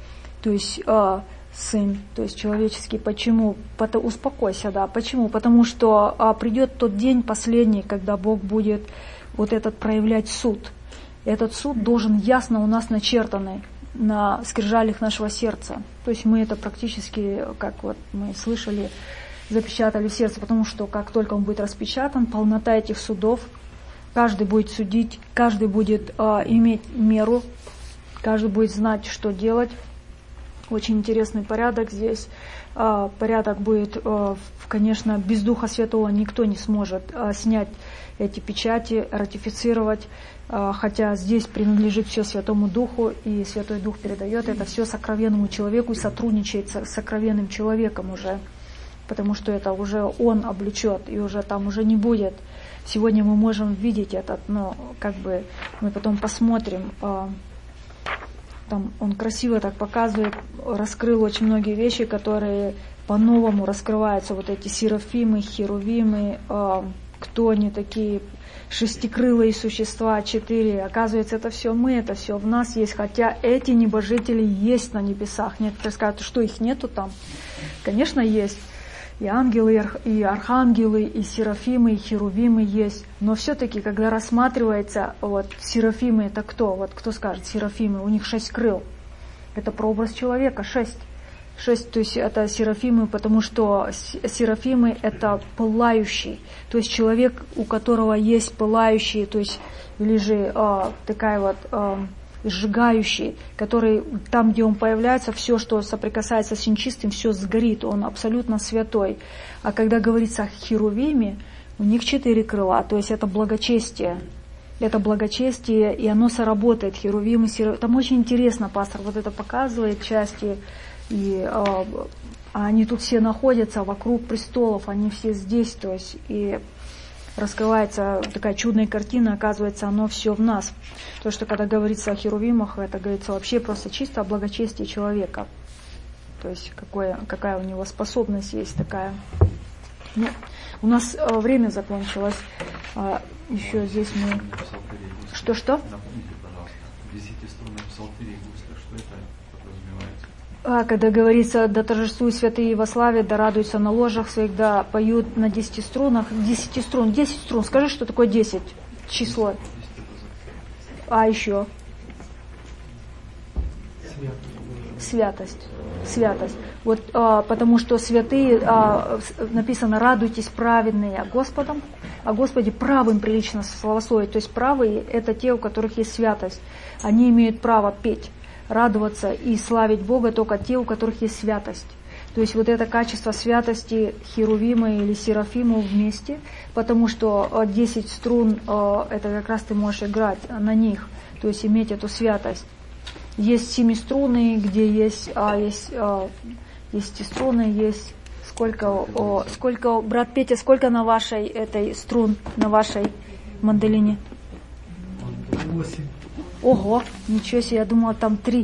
то есть а, сын, то есть человеческий. Почему? Потому, успокойся, да. Почему? Потому что а, придет тот день последний, когда Бог будет вот этот проявлять суд. Этот суд должен ясно у нас начертанный на скрижалях нашего сердца. То есть мы это практически, как вот мы слышали, запечатали в сердце, потому что как только он будет распечатан, полнота этих судов, каждый будет судить, каждый будет а, иметь меру, каждый будет знать, что делать. Очень интересный порядок здесь. А, порядок будет, а, конечно, без Духа Святого никто не сможет а, снять эти печати, ратифицировать, а, хотя здесь принадлежит все Святому Духу, и Святой Дух передает это все сокровенному человеку и сотрудничает с сокровенным человеком уже, потому что это уже он облечет, и уже там уже не будет. Сегодня мы можем видеть этот, но как бы мы потом посмотрим. А, там он красиво так показывает, раскрыл очень многие вещи, которые по-новому раскрываются, вот эти серафимы, херувимы, а, кто они такие, шестикрылые существа, четыре. Оказывается, это все мы, это все в нас есть, хотя эти небожители есть на небесах. Некоторые скажут, что их нету там. Конечно, есть. И ангелы, и архангелы, и серафимы, и херувимы есть. Но все-таки, когда рассматривается, вот, серафимы это кто? Вот кто скажет, серафимы, у них шесть крыл. Это прообраз человека, шесть. Шесть, то есть это серафимы, потому что серафимы это пылающий, то есть человек, у которого есть пылающий, то есть или же а, такая вот а, сжигающий, который там, где он появляется, все, что соприкасается с нечистым, все сгорит, он абсолютно святой. А когда говорится о херувиме, у них четыре крыла, то есть это благочестие. Это благочестие, и оно соработает, херувимы, серафимы. Там очень интересно, пастор вот это показывает части. И э, они тут все находятся вокруг престолов, они все здесь, то есть и раскрывается такая чудная картина, оказывается, оно все в нас. То, что когда говорится о херувимах, это говорится вообще просто чисто о благочестии человека. То есть какое, какая у него способность есть такая. Ну, у нас э, время закончилось. Э, еще здесь мы... Что-что? Напомните, пожалуйста, десятиструнные псалтыри гусля, что это подразумевается? А, когда говорится, да торжествуют святые во славе, да радуются на ложах своих, да поют на десяти струнах. Десяти струн, десять струн. Скажи, что такое десять? Число. А еще? Святость. Святость. Вот а, потому что святые, а, написано, радуйтесь праведные Господом, а Господи правым прилично славословить. То есть правые это те, у которых есть святость. Они имеют право петь, радоваться и славить Бога только те, у которых есть святость. То есть вот это качество святости херувима или серафима вместе, потому что десять струн, это как раз ты можешь играть на них, то есть иметь эту святость. Есть семиструнные, где есть, а, есть, а, есть струны, есть сколько, о, сколько, брат Петя, сколько на вашей этой струн, на вашей мандолине? Восемь. Ого, ничего себе, я думала там три.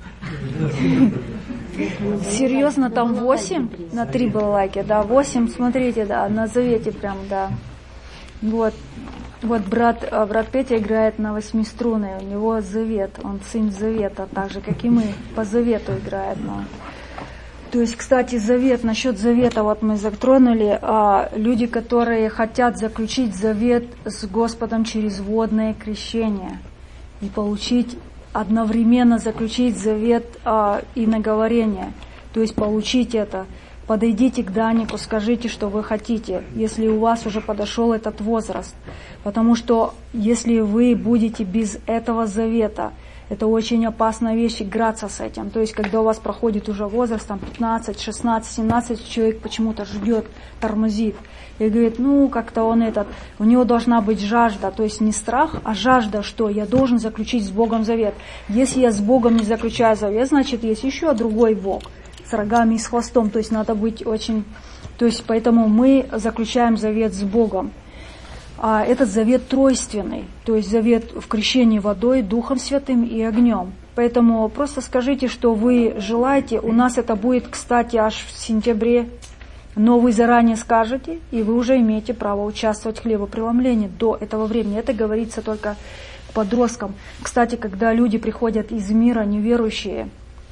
Серьезно, там восемь? На три балалайки, да, восемь, смотрите, да, на завете прям, да. Вот, вот брат, брат Петя играет на восьми струнной, у него завет, он сын завета, так же, как и мы, по завету играет. Но... То есть, кстати, завет, насчет завета, вот мы затронули, а, люди, которые хотят заключить завет с Господом через водное крещение и получить, одновременно заключить завет а, и наговорение, то есть получить это. Подойдите к Данику, скажите, что вы хотите, если у вас уже подошел этот возраст. Потому что если вы будете без этого завета, это очень опасная вещь, играться с этим. То есть, когда у вас проходит уже возраст, там пятнадцать, шестнадцать, семнадцать, человек почему-то ждет, тормозит. И говорит, ну, как-то он этот, у него должна быть жажда, то есть не страх, а жажда, что я должен заключить с Богом завет. Если я с Богом не заключаю завет, значит, есть еще другой Бог. С рогами и с хвостом, то есть надо быть очень, то есть поэтому мы заключаем завет с Богом. А этот завет тройственный, то есть завет в крещении водой, Духом Святым и огнем. Поэтому просто скажите, что вы желаете, у нас это будет, кстати, аж в сентябре, но вы заранее скажете, и вы уже имеете право участвовать в хлебопреломлении до этого времени. Это говорится только подросткам. Кстати, когда люди приходят из мира неверующие,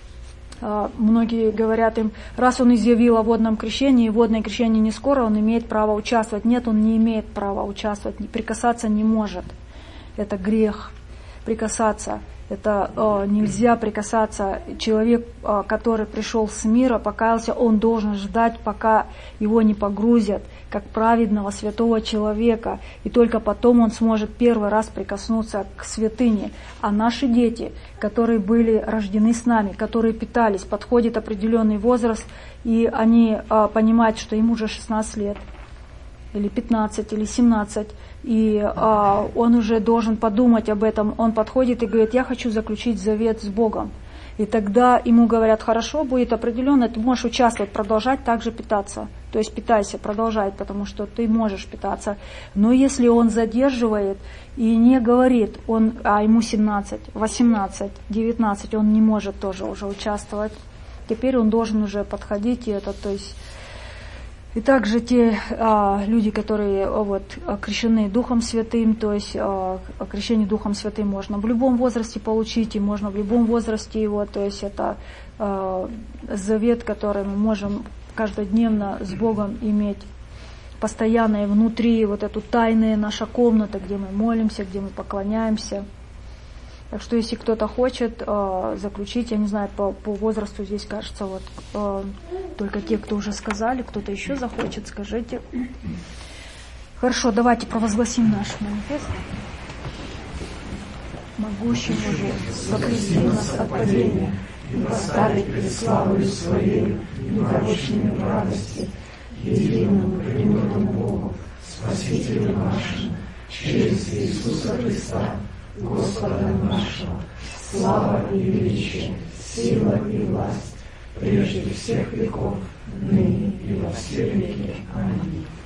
многие говорят им, раз он изъявил о водном крещении, и водное крещение не скоро, он имеет право участвовать. Нет, он не имеет права участвовать, прикасаться не может. Это грех, прикасаться. Это э, нельзя прикасаться. Человек, э, который пришел с мира, покаялся, он должен ждать, пока его не погрузят, как праведного святого человека. И только потом он сможет первый раз прикоснуться к святыне. А наши дети, которые были рождены с нами, которые питались, подходит определенный возраст, и они э, понимают, что им уже шестнадцать лет, или пятнадцать, или семнадцать, и а, он уже должен подумать об этом. Он подходит и говорит, я хочу заключить завет с Богом. И тогда ему говорят, хорошо, будет определенно, ты можешь участвовать, продолжать также питаться. То есть питайся, продолжай, потому что ты можешь питаться. Но если он задерживает и не говорит, он, а ему семнадцать, восемнадцать, девятнадцать, он не может тоже уже участвовать. Теперь он должен уже подходить и это, то есть... И также те а, люди, которые вот, крещены Духом Святым, то есть а, крещение Духом Святым можно в любом возрасте получить, и можно в любом возрасте его, то есть это а, завет, который мы можем каждодневно с Богом иметь постоянно и внутри, вот эту тайная наша комната, где мы молимся, где мы поклоняемся. Так что если кто-то хочет э, заключить, я не знаю, по, по возрасту здесь, кажется, вот э, только те, кто уже сказали, кто-то еще захочет, скажите. Хорошо, давайте провозгласим наш манифест. Могущему же сокрести нас от падения и поставить перед славою Своей непорочными в радости, единому прямому Богу, Спасителю нашему, через Иисуса Христа, Господа нашего, слава и величие, сила и власть, прежде всех веков, ныне и во все веки. Аминь.